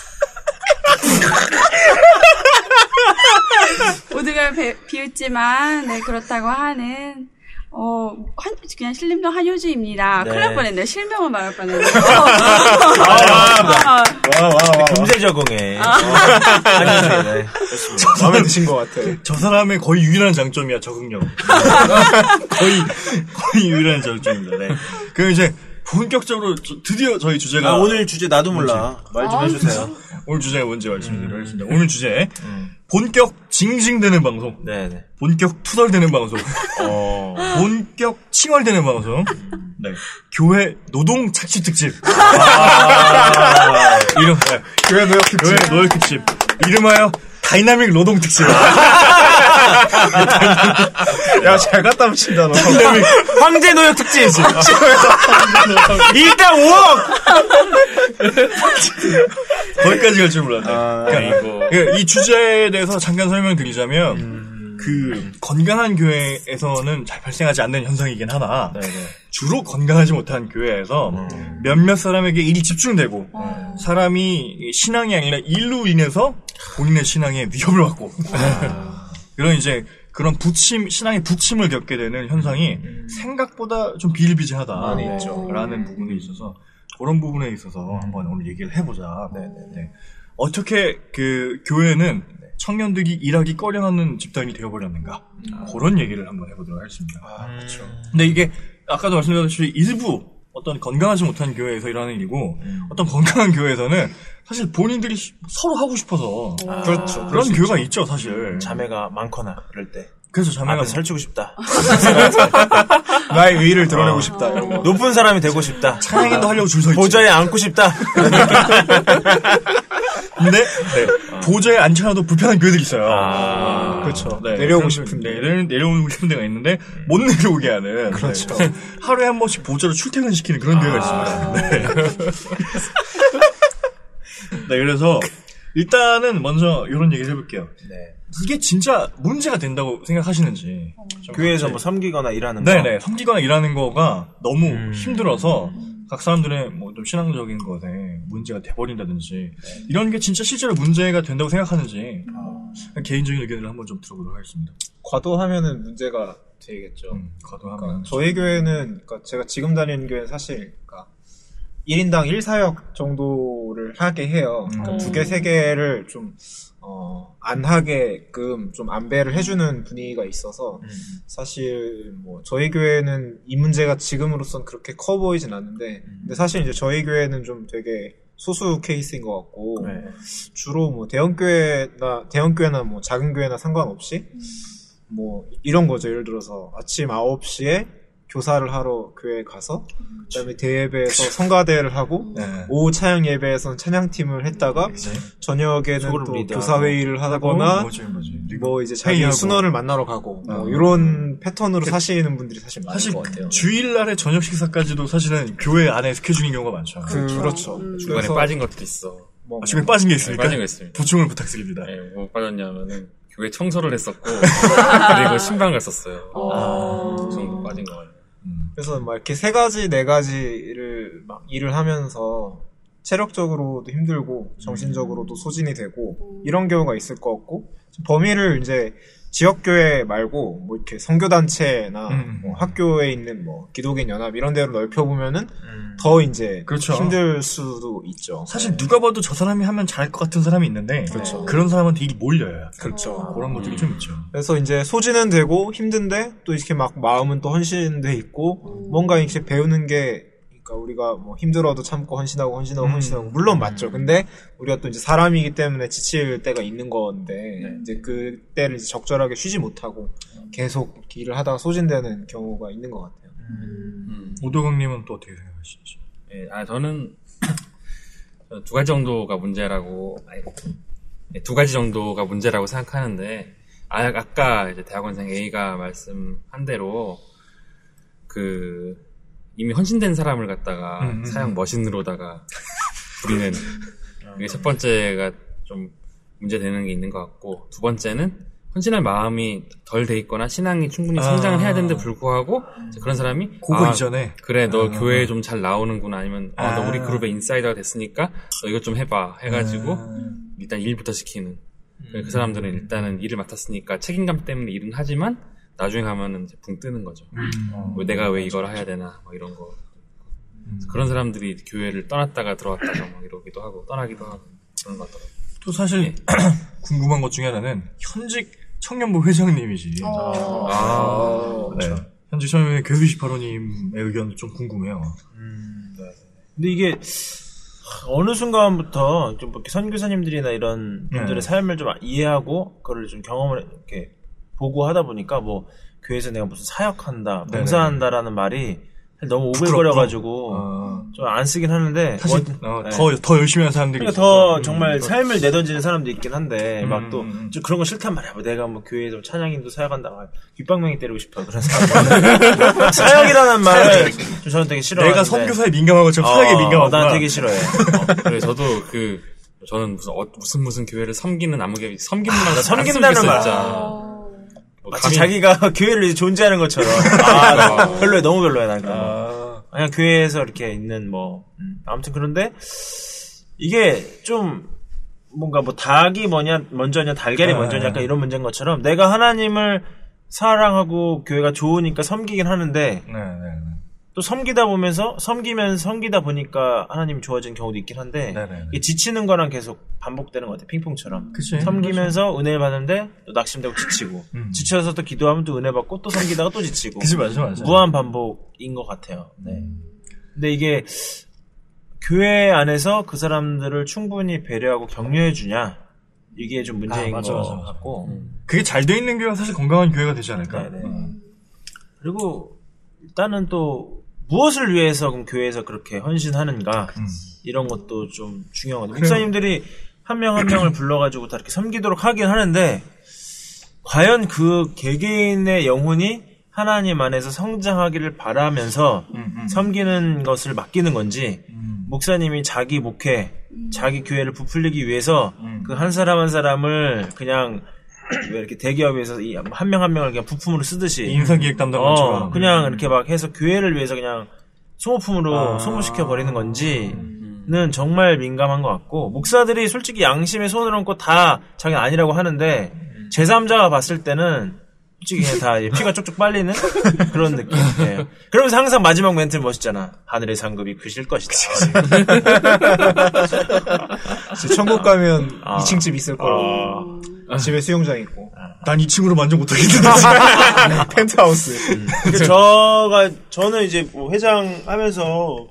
모든 걸 비웃지만, 네, 그렇다고 하는, 그냥 신림동 한효주입니다. 네. 큰일 날 뻔했네요. 실명을 말할 뻔했네요. 금세 적응해. 네. 마음에 드신 것 같아. 저 사람의 거의 유일한 장점이야, 적응력. 거의 유일한 장점입니다. 네. 그럼 이제 본격적으로 드디어 저희 주제가 오늘 주제 나도 몰라. 말 좀 해주세요. 오늘 주제가 뭔지 말씀드리겠습니다. 오늘 주제 본격 징징대는 방송. 네네. 본격 투덜대는 방송. 본격 칭얼대는 방송. 네. 교회 노동 착취 특집. 교회 노역 특집. 이름하여 다이나믹 노동 특집. 야, 잘 갖다 붙인다, 너. 황제 노역 특집. 일단 5억! 거기까지 갈 줄 몰랐네. 이 주제에 대해서 잠깐 설명드리자면, 그, 건강한 교회에서는 잘 발생하지 않는 현상이긴 하나, 주로 건강하지 못한 교회에서 몇몇 사람에게 일이 집중되고, 사람이 신앙이 아니라 일로 인해서 본인의 신앙에 위협을 받고, 그런 이제 그런 신앙의 부침을 겪게 되는 현상이 생각보다 좀 비일비재하다. 많이 있죠. 라는 부분이 있어서 그런 부분에 있어서 한번 오늘 얘기를 해보자. 네. 어떻게 그 교회는 청년들이 일하기 꺼려하는 집단이 되어버렸는가. 그런 얘기를 한번 해보도록 하겠습니다. 그렇죠. 근데 이게 아까도 말씀드렸듯이 일부 어떤 건강하지 못한 교회에서 일하는 일이고 어떤 건강한 교회에서는 사실 본인들이 서로 하고 싶어서 그렇죠. 그런 교회가 있죠 사실. 자매가 많거나 그럴 때. 그래서 자매가 설치고 싶다. 나의 위를 드러내고 싶다. 이런 거. 높은 사람이 되고 싶다. 찬양인도 하려고 줄 서 있지. 보좌에 앉고 싶다. 근데 보좌에 앉혀놔도 불편한 교회들이 있어요. 그렇죠. 네, 내려오고 싶은데 내려오고 싶은 데가 있는데 못 내려오게 하는. 그렇죠. 네. 하루에 한 번씩 보좌로 출퇴근시키는 그런 교회가 있습니다. 네, 그래서 일단은 먼저 이런 얘기를 해볼게요. 네. 이게 진짜 문제가 된다고 생각하시는지. 교회에서 뭐 섬기거나 일하는 거. 네네. 섬기거나 일하는 거가 너무 힘들어서 각 사람들의 뭐 좀 신앙적인 것에 문제가 돼버린다든지 이런 게 진짜 실제로 문제가 된다고 생각하는지 개인적인 의견을 한번 좀 들어보도록 하겠습니다. 과도하면은 문제가 되겠죠. 과도하면. 그러니까 저희 교회는, 그러니까 제가 지금 다니는 교회는 사실, 그러니까 1인당 1사역 정도를 하게 해요. 그러니까 2개, 3개를 좀, 안 하게끔 좀 안배를 해주는 분위기가 있어서, 사실, 뭐, 저희 교회는 이 문제가 지금으로선 그렇게 커 보이진 않는데, 근데 사실 이제 저희 교회는 좀 되게 소수 케이스인 것 같고, 주로 뭐, 대형교회나 뭐, 작은 교회나 상관없이, 뭐, 이런 거죠. 예를 들어서, 아침 9시에 교사를 하러 교회에 가서, 그다음에 대예배에서 성가대를 하고, 오후 차양 예배에서는 찬양팀을 했다가, 저녁에는 또 교사회의를 하거나, 뭐 이제 자기 순원을 만나러 가고, 뭐 이런 패턴으로 사시는 분들이 사실 많은 것 같아요. 주일날에 저녁 식사까지도 사실은 교회 안에 스케줄인 경우가 많죠. 그렇죠. 중간에 빠진 것도 있어. 중간에 빠진 게 있습니까? 빠진 거 있습니다. 보충을 부탁드립니다. 네, 뭐 빠졌냐면은, 교회 청소를 했었고, 그리고 신방 갔었어요. 그 정도 빠진 거 같아요. 그래서 막 이렇게 3가지, 4가지를 막 일을 하면서 체력적으로도 힘들고 정신적으로도 소진이 되고 이런 경우가 있을 것 같고, 범위를 이제 지역교회 말고 뭐 이렇게 선교단체나 뭐 학교에 있는 뭐 기독인 연합 이런 데로 넓혀보면은 더 이제 그렇죠. 힘들 수도 있죠. 사실 누가 봐도 저 사람이 하면 잘할 것 같은 사람이 있는데 그렇죠. 그런 사람한테 일이 몰려요. 그렇죠. 그런 것들이 좀 있죠. 그래서 이제 소진은 되고 힘든데 또 이렇게 막 마음은 또 헌신돼 있고 뭔가 이렇게 배우는 게, 그러니까 우리가 뭐 힘들어도 참고 헌신하고 물론 맞죠. 근데 우리가 또 이제 사람이기 때문에 지칠 때가 있는 건데 이제 그 때를 이제 적절하게 쉬지 못하고 계속 일을 하다가 소진되는 경우가 있는 것 같아요. 오도강님은 또 어떻게 생각하시죠? 네, 저는 2가지 정도가 문제라고, 두 가지 정도가 문제라고 생각하는데, 아까 이제 대학원생 A가 말씀한 대로, 이미 헌신된 사람을 갖다가 사형 머신으로다가 부리는, 이게 첫 번째가 좀 문제되는 게 있는 것 같고, 두 번째는 헌신할 마음이 덜 돼 있거나 신앙이 충분히 성장을 해야 되는데 불구하고 그런 사람이 그거 이전에 그래 너 교회에 좀 잘 나오는구나, 아니면 너 우리 그룹의 인사이더가 됐으니까 너 이것 좀 해봐 해가지고 일단 일부터 시키는, 그 사람들은 일단은 일을 맡았으니까 책임감 때문에 일은 하지만 나중에 가면은 이제 붕 뜨는 거죠. 내가 왜 이걸 해야 되나 뭐 이런 거. 그런 사람들이 교회를 떠났다가 들어왔다가 막 이러기도 하고 떠나기도 하고 그런 것 같더라고요. 또 사실 궁금한 것 중에 하나는 현직 청년부 회장님이지. 네. 현직 청년부 교수시파로님의 의견도 좀 궁금해요. 네. 근데 이게 어느 순간부터 좀 이렇게 선교사님들이나 이런 분들의 삶을 좀 이해하고 그거를 좀 경험을 이렇게 보고 하다 보니까 뭐 교회에서 내가 무슨 사역한다, 봉사한다라는 말이 너무 오글거려가지고 좀 안 쓰긴 하는데 사실 더 열심히 하는 사람들이 그러니까 더 정말 삶을 내던지는 사람도 있긴 한데 막 또 좀 그런 거 싫단 말이야. 뭐 내가 뭐 교회에 좀 찬양인도 사역한다, 귓방망이 때리고 싶어 그런 사람. 사역이라는 말을 좀 저는 되게 싫어하는데 내가 선교사에 민감한 것처럼 사역에 민감하구나. 난 되게 싫어해. 그래 저도 저는 무슨 교회를 섬기는 아무게 섬기는 섬긴다는 말. 마치 자기가 교회를 존재하는 것처럼. 별로야, 너무 별로야, 난 그런 그냥 교회에서 이렇게 있는 아무튼 그런데, 이게 좀, 뭔가 닭이 먼저냐, 달걀이 먼저냐, 약간 이런 문제인 것처럼, 내가 하나님을 사랑하고 교회가 좋으니까 섬기긴 하는데 또 섬기다 보니까 하나님이 좋아지는 경우도 있긴 한데 이게 지치는 거랑 계속 반복되는 것 같아요. 핑퐁처럼. 그치, 섬기면서 그렇죠. 은혜를 받는데 또 낙심되고 지치고 지쳐서 또 기도하면 또 은혜 받고 또 섬기다가 또 지치고. 그치, 맞아. 무한 반복인 것 같아요. 네. 근데 이게 교회 안에서 그 사람들을 충분히 배려하고 격려해 주냐 이게 좀 문제인 것 같고 그게 잘 돼 있는 교회가 사실 건강한 교회가 되지 않을까. 그리고 일단은 또 무엇을 위해서 그럼 교회에서 그렇게 헌신하는가 이런 것도 좀 중요한 것 같아요. 목사님들이 한 명 한 명을 불러가지고 다 이렇게 섬기도록 하긴 하는데 과연 그 개개인의 영혼이 하나님 안에서 성장하기를 바라면서 섬기는 것을 맡기는 건지 목사님이 자기 목회, 자기 교회를 부풀리기 위해서 그 한 사람 한 사람을 그냥 왜 이렇게 대기업에서 한 명 한 명을 그냥 부품으로 쓰듯이 인사기획 담당처럼 그냥 이렇게 막 해서 교회를 위해서 그냥 소모품으로 소모시켜 버리는 건지는 정말 민감한 것 같고 목사들이 솔직히 양심에 손을 얹고 다 자기는 아니라고 하는데 제3자가 봤을 때는 솔직히 그냥 다 피가 쪽쪽 빨리는 그런 느낌이에요. 그러면서 항상 마지막 멘트 멋있잖아. 하늘의 상급이 크실 것이다. 천국 가면 2층 집 있을 거라고. 집에 수영장 있고. 난 2층으로 만족 못하겠는데. 펜트하우스. 저는 이제 뭐 회장하면서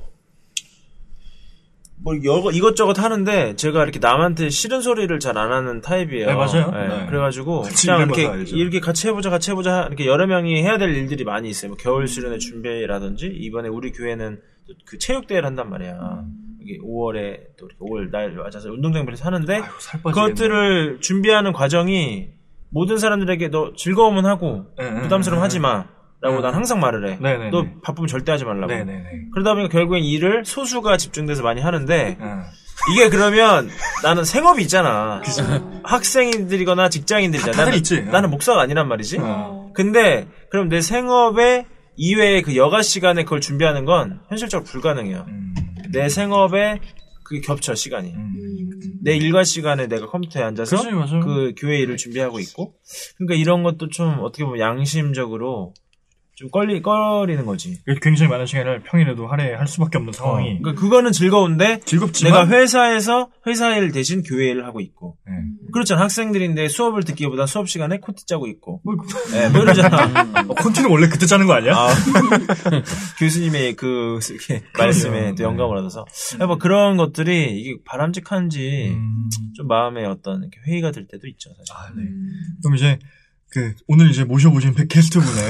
뭐 이것저것 하는데 제가 이렇게 남한테 싫은 소리를 잘 안 하는 타입이에요. 네, 맞아요. 네. 그래가지고 그냥 이렇게 같이 해보자 이렇게 여러 명이 해야 될 일들이 많이 있어요. 뭐 겨울 수련회 준비라든지 이번에 우리 교회는 그 체육대회를 한단 말이야. 이게 5월에 또 이렇게 5월 날 맞아서 운동장에서 하는데 그것들을 준비하는 과정이 모든 사람들에게 너 즐거움은 하고 부담스러움 하지 마. 라고 난 항상 말을 해. 너 바쁘면 절대 하지 말라고. 그러다 보니까 결국엔 일을 소수가 집중돼서 많이 하는데 이게 그러면 나는 생업이 있잖아. 학생인들이거나 직장인들이잖아. 나는 목사가 아니란 말이지. 근데 그럼 내 생업에 이외에 그 여가 시간에 그걸 준비하는 건 현실적으로 불가능해요. 내 생업에 그게 겹쳐 시간이. 내 일과 시간에 내가 컴퓨터에 앉아서 그 교회 일을 준비하고 있고. 그러니까 이런 것도 좀 어떻게 보면 양심적으로 좀 꺼리는 거지. 굉장히 많은 시간을 평일에도 할애할 수밖에 없는 상황이. 그러니까 그거는 즐거운데 즐겁지만 내가 회사에서 회사 일 대신 교회 일을 하고 있고. 그렇잖아. 학생들인데 수업을 듣기보다 수업 시간에 콘티 짜고 있고. 뭐 이러잖아. 콘티는 원래 그때 짜는 거 아니야? 교수님의 이렇게 말씀에 또 영감을 얻어서. 뭐 그런 것들이 이게 바람직한지 좀 마음에 어떤 이렇게 회의가 들 때도 있죠. 사실. 그럼 이제 오늘 이제 모셔보신 게스트분의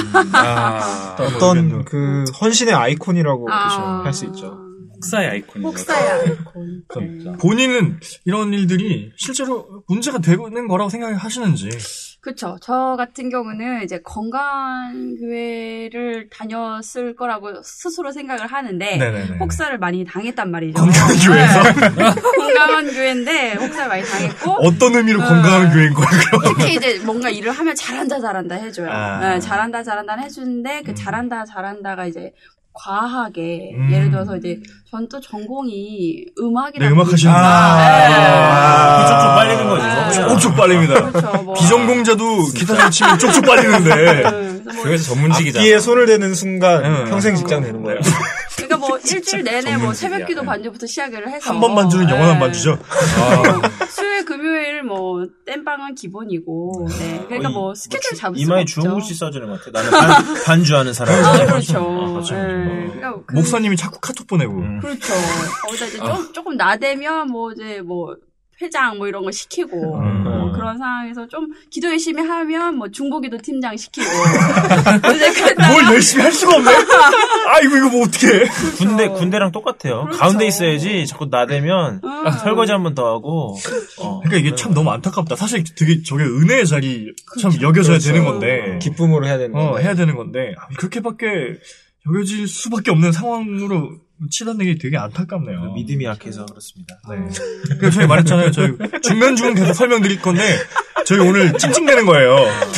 어떤 그 헌신의 아이콘이라고 할 수 있죠. 혹사의 아이콘이죠. 혹사의 아이콘. 본인은 이런 일들이 실제로 문제가 되는 거라고 생각하시는지. 그렇죠. 저 같은 경우는 이제 건강한 교회를 다녔을 거라고 스스로 생각을 하는데 혹사를 많이 당했단 말이죠. 건강한 교회에서? 건강한 교회인데 혹사를 많이 당했고. 어떤 의미로 건강한 교회인 거야? 특히 이제 뭔가 일을 하면 잘한다 해줘요. 네, 잘한다 해주는데 그 잘한다가 이제 과하게 예를 들어서 이제 전 또 전공이 음악이라. 네, 음악 하시는 쪽쪽 빨리는 거지. 쪽쪽 빨립니다. 그렇죠. 뭐. 비전공자도 기타 잘 치면 쪽쪽 빨리는데. 그래서 전문직이잖아. 악기에 손을 대는 순간 평생 직장 되는 거예요. 그러니까 뭐 일주일 내내 뭐 새벽기도 반주부터 시작을 해서 한 번 반주는 영원한 반주죠. 수요일 금요일 뭐 땜빵은 기본이고. 네. 그러니까 뭐 스케줄 잡을 수가 이마에 없죠. 주홍글씨 써주는 것 같아. 나는 반주하는 사람. 그렇죠. 네. 그러니까 목사님이 자꾸 카톡 보내고. 그렇죠. 거기다 이제 조금 나대면 뭐 이제 뭐 회장 뭐 이런 거 시키고 뭐 그런 상황에서 좀 기도 열심히 하면 뭐 중보기도 팀장 시키고 뭘 열심히 할 수가 없네. 아이고 이거 뭐 어떡해. 군대랑 똑같아요. 그렇죠. 가운데 있어야지 자꾸 나대면 설거지 한 번 더 하고. 그러니까 이게 참 너무 안타깝다. 사실 되게 저게 은혜의 자리 참 여겨져야 되는 건데. 기쁨으로 해야 되는 건데. 해야 되는 건데 그렇게밖에 여겨질 수밖에 없는 상황으로 치닫는 게 되게 안타깝네요. 믿음이 약해서 그렇습니다. 네. 그래서 저희 말했잖아요. 저희 중간중간 계속 설명드릴 건데 저희 오늘 찡찡대는 거예요.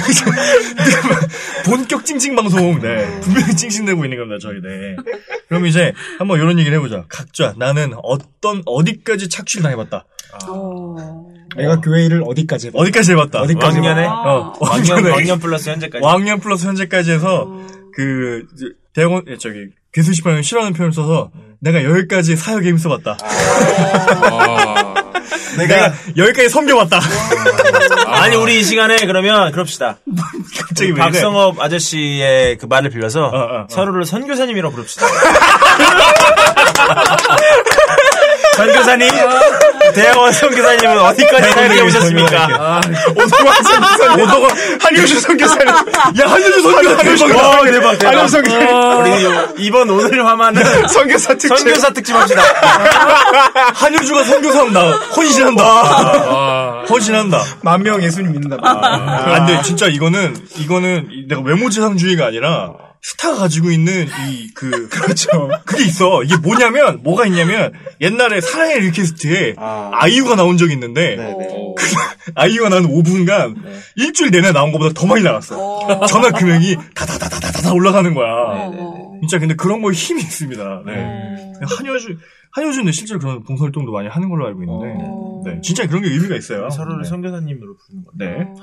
본격 찡찡 방송. 네. 분명히 찡찡대고 있는 겁니다. 저희. 네. 그럼 이제 한번 이런 얘기를 해보자. 각자 나는 어디까지 착취를 당해봤다. 내가 교회 일을 어디까지 해봤다. 어디까지 해봤다. 왕년에? 왕년 플러스 현재까지. 왕년 플러스 현재까지 해서, 대학원, 괴수시방에 싫어하는 표현을 써서, 내가 여기까지 사역에 힘써봤다. 내가 여기까지 섬겨봤다. 아니, 우리 이 시간에 그러면, 그럽시다. 갑자기 박성업 아저씨의 그 말을 빌려서, 서로를 선교사님이라고 부릅시다. 선교사님, 대학원 선교사님은 어디까지 사역해 오셨습니까? 오동원 한효주 선교사님. 야, 한효주 선교사님. 대박. 한효주 선교사님. 우리 이번 오늘 화만은 선교사 특집 합시다. 한효주가 선교사한다. 헌신한다. 헌신한다. 10,000명 예수님 믿는다. 안 돼. 진짜 이거는 내가 외모지상주의가 아니라 스타가 가지고 있는 그렇죠. 그게 있어. 이게 뭐가 있냐면, 옛날에 사랑의 리퀘스트에 아이유가 나온 적이 있는데, 아이유가 나온 5분간, 일주일 내내 나온 것보다 더 많이 나갔어. 전화 금액이 다다다다다다 올라가는 거야. 진짜 근데 그런 거에 힘이 있습니다. 네. 한효주는 실제로 그런 봉사활동도 많이 하는 걸로 알고 있는데, 네. 진짜 그런 게 의미가 있어요. 서로를 선교사님으로 부르는 건데. 네.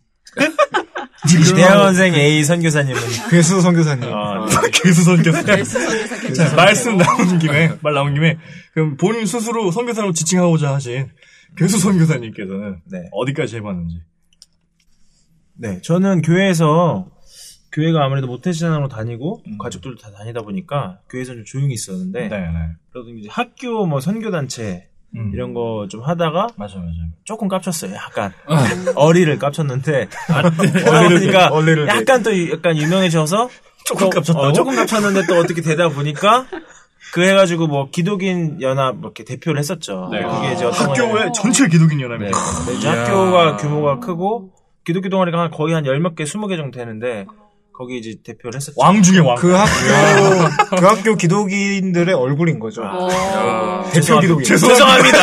대학원생 A 선교사님은 괴수 선교사님. 괴수 선교사님. 자, 말 나온 김에 그럼 본인 스스로 선교사로 지칭하고자 하신 괴수 선교사님께서는 어디까지 해봤는지. 네, 저는 교회가 아무래도 모태신앙으로 다니고 가족들도 다 다니다 보니까 교회에서 좀 조용히 있었는데, 그래도 이제 학교 선교단체 이런 거 좀 하다가 맞아 조금 깝쳤어요. 약간 어리를 깝쳤는데 어리니까 약간 유명해져서 조금 깝쳤다고? 조금 깝쳤는데 또 어떻게 되다 보니까 그 해가지고 기독인 연합 이렇게 대표를 했었죠. 네. 그게 이제 학교에 전체 기독인 연합이에요. 네. 학교가 규모가 크고 기독교 동아리가 거의 한 10몇 개, 20개 정도 되는데 거기 이제 대표를 했었죠. 왕 중에 왕. 그 학교 기독인들의 얼굴인 거죠. 대표 기독인. 죄송합니다.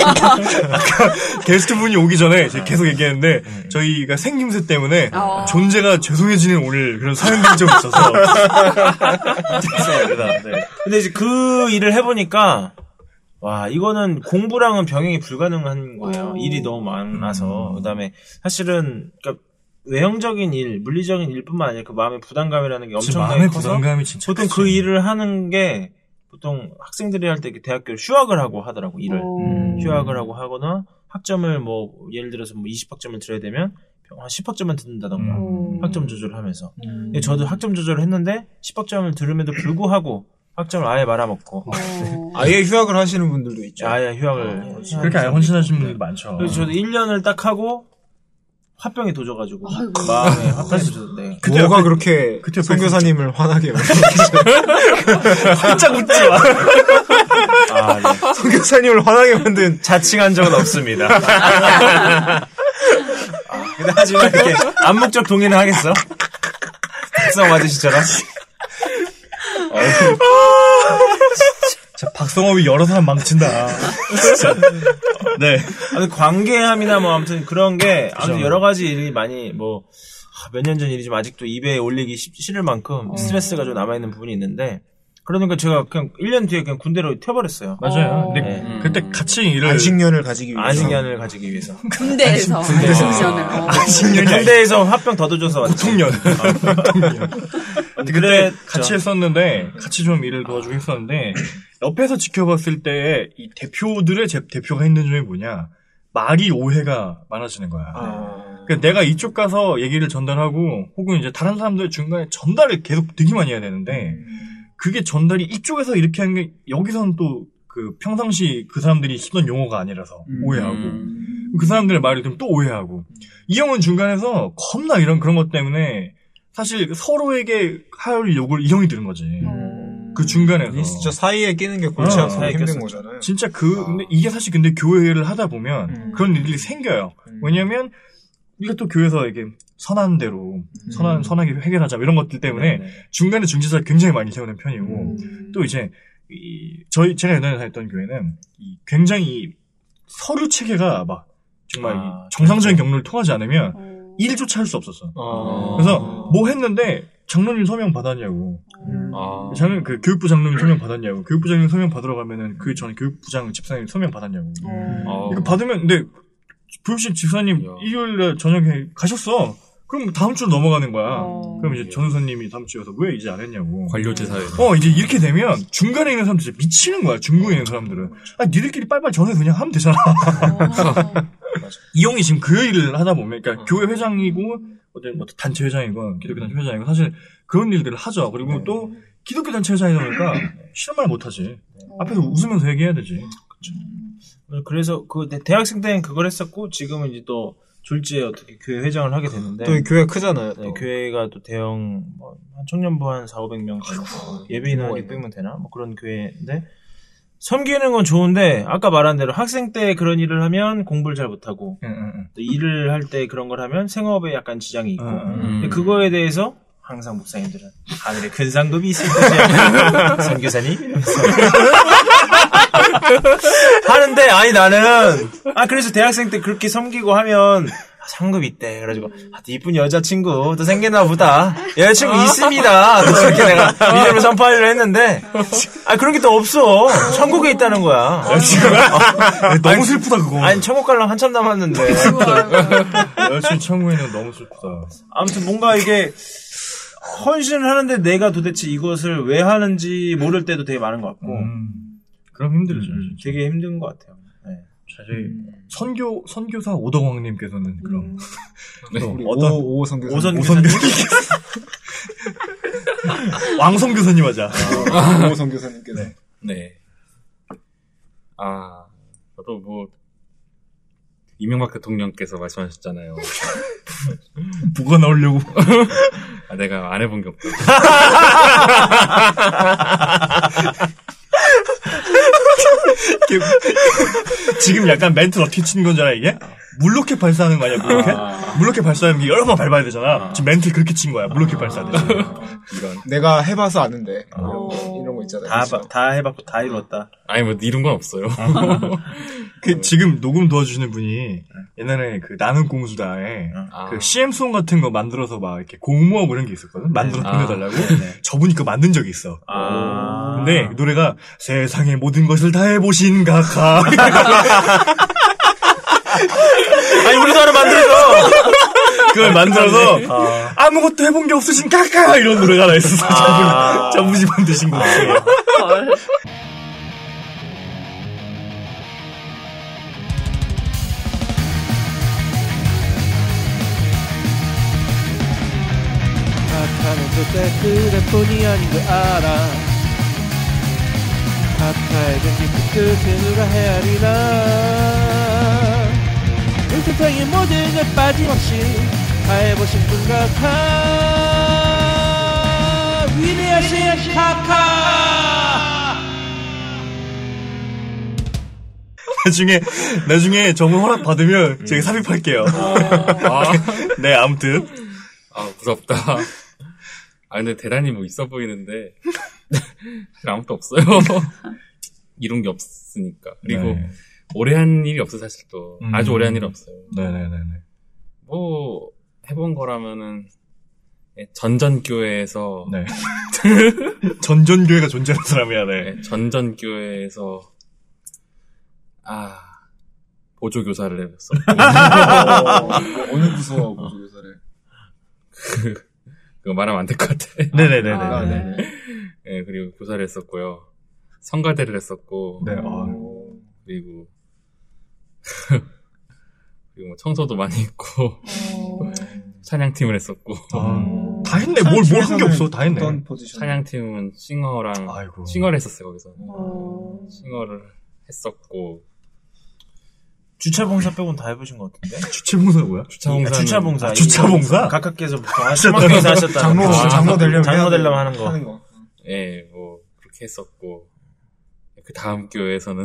게스트분이 오기 전에 제가 계속 얘기했는데 저희가 생김새 때문에 존재가 죄송해지는 오늘 그런 사연들이 좀 있어서 죄송합니다. 네. 근데 이제 그 일을 해보니까 와, 이거는 공부랑은 병행이 불가능한 거예요. 일이 너무 많아서. 그다음에 사실은 그러니까 외형적인 일, 물리적인 일뿐만 아니라 그 마음의 부담감이라는 게 엄청나게 커서 부담감이 진짜 보통 그 일을 하는 게 보통 학생들이 할 때 대학교를 휴학을 하고 하더라고. 일을 휴학을 하고 하거나 학점을 예를 들어서 20학점을 들어야 되면 한 10학점만 듣는다던가 학점 조절을 하면서. 근데 저도 학점 조절을 했는데 10학점을 들음에도 불구하고 학점을 아예 말아먹고 아예 휴학을 하시는 분들도 있죠. 아예 휴학을 그렇게 아예 헌신하시는 분들도 많죠. 그래서 저도 1년을 딱 하고 화병이 도져가지고 마음에 화병이 도졌는데 뭐가 그렇게 선교사님을 화나게 활짝 웃지 마. 네. 선교사님을 화나게 만든 자칭한 적은 없습니다. 근데 하지만 이렇게 암묵적 동의는 하겠어? 박성업 아저씨처럼. 박성업이 여러 사람 망친다. 진짜. 네. 관계함이나 아무튼 그런 게 아무튼 여러 가지 일이 많이 몇 년 전 일이지만 아직도 입에 올리기 싫을 만큼 스트레스가 좀 남아있는 부분이 있는데 그러니까 제가 그냥 1년 뒤에 그냥 군대로 튀어버렸어요. 맞아요. 근데 그때 같이 일을 안식년을 가지기 위해서. 군대에서. 군대에서 화병 더 도져서 왔지. 고통년. 그때 같이 했었는데 같이 좀 일을 도와주고 했었는데 옆에서 지켜봤을 때 이 대표들의 대표가 있는 점이 뭐냐 말이 오해가 많아지는 거야. 그러니까 내가 이쪽 가서 얘기를 전달하고 혹은 이제 다른 사람들 중간에 전달을 계속 되게 많이 해야 되는데 그게 전달이 이쪽에서 이렇게 하는 게 여기서는 또 그 평상시 그 사람들이 쓰던 용어가 아니라서 오해하고 그 사람들의 말을 들으면 또 오해하고 이 형은 중간에서 겁나 그런 것 때문에 사실 서로에게 할 욕을 이 형이 들은 거지. 그 중간에서. 진짜 사이에 끼는 게 골치 아프고 힘든 거잖아요. 진짜 근데 이게 사실 근데 교회를 하다 보면 그런 일들이 생겨요. 왜냐면 우리가 또 교회에서 이게 선한 대로 선하게 해결하자 이런 것들 때문에 중간에 중재자를 굉장히 많이 세우는 편이고 또 이제 제가 예전에 다녔던 교회는 굉장히 서류 체계가 막 정말 정상적인 경로를 통하지 않으면 일조차 할 수 없었어. 그래서 뭐 했는데 장로님 서명 받았냐고. 그 교육부 장로님 서명 받았냐고. 교육부 장로님 서명 받으러 가면은 그 전에 교육부장 집사님 서명 받았냐고. 이거 받으면 근데 부육식 집사님 일요일에 저녁에 가셨어. 그럼 다음 주로 넘어가는 거야. 그럼 이제 전우선님이 다음 주에 와서 왜 이제 안 했냐고. 관료제사에. 이제 이렇게 되면 중간에 있는 사람들 진짜 미치는 거야. 중국에 있는 사람들은. 아니, 니들끼리 빨리빨리 전화해서 그냥 하면 되잖아. 이 형이 지금 그 일을 하다 보면, 그러니까 교회 회장이고, 어떤 뭐 단체 회장이건, 기독교 단체 회장이건, 사실 그런 일들을 하죠. 그리고 또, 기독교 단체 회장이다 보니까, 싫은 말 못 하지. 앞에서 웃으면서 얘기해야 되지. 그렇죠. 그래서 그 대학생 때는 그걸 했었고, 지금은 이제 또, 졸지에 어떻게 교회 회장을 하게 됐는데. 또 교회가 크잖아요. 또. 네, 교회가 또 대형, 한 청년부 한 4,500명 예배인원이 빼면 되나? 뭐 그런 교회인데. 섬기는 건 좋은데, 아까 말한 대로 학생 때 그런 일을 하면 공부를 잘 못하고, 또 일을 할 때 그런 걸 하면 생업에 약간 지장이 있고, 근데 그거에 대해서 항상 목사님들은 하늘에 큰 상급이 있을 것이야. 선교사님? 하는데, 아니 나는, 그래서 대학생 때 그렇게 섬기고 하면, 상급이 있대. 그래가지고, 이쁜 여자친구 또 생겼나 보다. 여자친구 있습니다. 그래서 이렇게 내가 믿음을 선포하려고 했는데, 그런 게 또 없어. 천국에 있다는 거야. 너무 슬프다, 그거. 아니, 천국 가려면 한참 남았는데. 여자친구 천국에는 너무 슬프다. 아무튼 뭔가 이게, 헌신을 하는데 내가 도대체 이것을 왜 하는지 모를 때도 되게 많은 것 같고. 그럼 힘들죠. 되게 힘든 것 같아요. 네. 저희 선교사 오덕왕님께서는 그럼 어떤 오 선교사 왕선교사님 하자. 오 선교사님께서 네. 저도 뭐 이명박 대통령께서 말씀하셨잖아요. 부가 나오려고. 내가 안 해본 게 없다. 지금 약간 멘트를 어떻게 치는 건지 알아, 이게? 물로켓 발사하는 거 아니야, 물로켓? 물로켓 발사하는 게 여러 번 밟아야 되잖아. 지금 멘트 그렇게 친 거야, 물로켓 발사하듯이. 내가 해봐서 아는데. 이런 거 있잖아요. 다 해봤고 다 이루었다. 아니, 뭐, 이룬 건 없어요. 지금 녹음 도와주시는 분이 옛날에 그 나는 꼼수다에 그 CM송 같은 거 만들어서 막 이렇게 공모하고 이런 게 있었거든? 만들어서 보내달라고? 저분이 그거 만든 적이 있어. 근데 노래가 세상의 모든 것을 다 해보신 가카. 아니, 우리도 하나 만들어줘! 그걸 만들어서 아무것도 해본 게 없으신 가카! 이런 노래가 하나 있었어. 저분이 만드신 거 같아요. 카카는 절대 휴대폰이 아닌 걸 알아. 카카의 전직 끝에 누가 헤아리나. 이 세상의 모든 걸 빠짐없이 다 해보신 분 카카. 위대하신 카카. 나중에 정보 허락 받으면 제가 삽입할게요. 네, 아무튼. 무섭다. 근데 대단히 뭐 있어 보이는데, 사실 아무것도 없어요. 이룬 게 없으니까. 그리고, 오래 한 일이 없어, 사실 또. 아주 오래 한 일이 없어요. 네네네네. 뭐, 해본 거라면은, 전전교회에서. 네. 전전교회가 존재하는 사람이야, 네. 전전교회에서, 보조교사를 해봤어. 어느 부서 보조교사를? 그거 말하면 안 될 것 같아. 네네네네. 네, 그리고 교사를 했었고요. 성가대를 했었고. 네, 그리고, 그리고 뭐 청소도 많이 했고. 찬양팀을 했었고. 다 했네. 뭘 한 게 없어. 다 했네. 찬양팀은 싱어랑, 싱어를 했었어요, 거기서. 싱어를 했었고. 주차봉사 빼고는 다 해보신 것 같은데? 주차봉사가 뭐야? 주차봉사. 주차봉사? 각각께서부터 중학교에서 하셨다는 거. 장로 되려면 하는 거. 예, 뭐, 그렇게 했었고. 그 다음 교회에서는.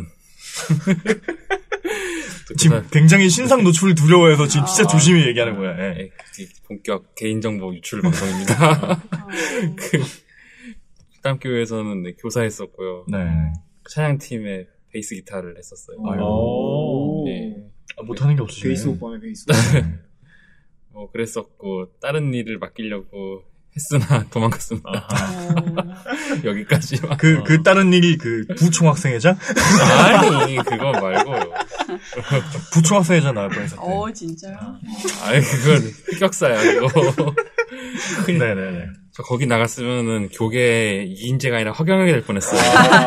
지금 굉장히 신상 노출을 두려워해서 지금 진짜 조심히 얘기하는 거야. 예. 본격 개인정보 유출 방송입니다. 그 다음 교회에서는 교사했었고요. 네. 찬양팀의 베이스 기타를 했었어요. 네. 못하는 게 없으시네. 베이스 오빠의 베이스. 뭐 그랬었고 다른 일을 맡기려고 했으나 도망갔습니다. 여기까지만. 그 다른 일이 그 부총학생회장? 아니 그거 말고 부총학생회장 나올 뻔했었대. 진짜요? 아이, 그건 흑역사야, 이거. 네네네. 저 거기 나갔으면은 교계 이인재가 아니라 허경영이 될 뻔했어요.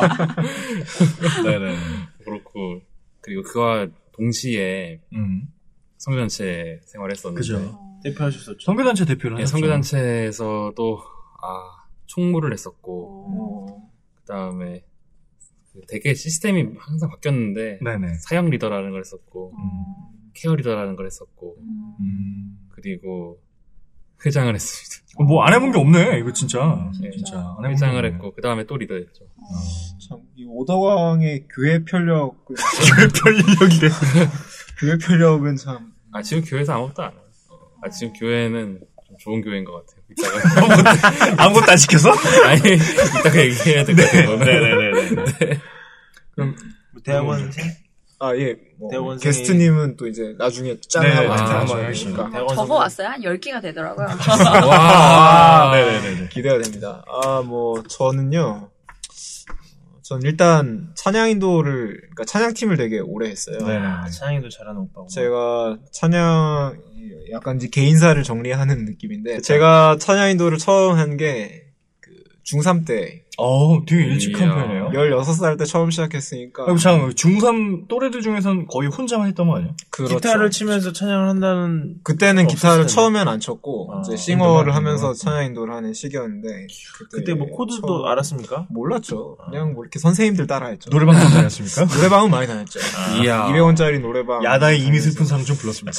네네. 그렇고, 그리고 그와 동시에, 선교단체 생활했었는데. 그죠. 대표하셨었죠. 선교단체 대표를 하셨죠. 선교단체에서도, 총무를 했었고, 그 다음에, 되게 시스템이 항상 바뀌었는데, 네네. 사역 리더라는 걸 했었고, 케어 리더라는 걸 했었고, 그리고 회장을 했습니다. 뭐 안 해본 게 없네, 이거 진짜. 네, 진짜. 회장을 했고, 그 다음에 또 리더였죠. 참, 이 오더왕의 교회 편력. 교회 편력이래. 교회 편력은 참. 지금 교회에서 아무것도 안 해요. 지금 교회는 좀 좋은 교회인 것 같아요. 아무것도 안 시켜서? 아니, 이따가 얘기해야 될 것 같아요. 네네네. 그럼, 대학원생? 예. 게스트님은 또 이제 나중에 짠하고 한번 하겠습니다. 적어 왔어요? 한 10개가 되더라고요. 와, 네네네. 기대가 됩니다. 저는요. 전 일단 그러니까 찬양팀을 되게 오래 했어요. 찬양도 잘하는 오빠고. 제가 약간 이제 개인사를 정리하는 느낌인데, 제가 찬양인도를 처음 한 게 중3 때. 되게 일찍 한 편이에요. 16살 때 처음 시작했으니까. 참, 중3 또래들 중에서는 거의 혼자만 했던 거 아니에요? 그렇죠. 기타를 치면서 찬양을 한다는. 그때는 기타를 처음엔 안 쳤고, 이제 싱어를 하면서 찬양 인도를 하는 시기였는데. 그때 뭐 코드도 알았습니까? 몰랐죠. 그냥 뭐 이렇게 선생님들 따라 했죠. 노래방 좀 다녔습니까? 노래방은 많이 다녔죠. 200원짜리 노래방. 야다의 이미 슬픈 사랑 좀 불렀습니까?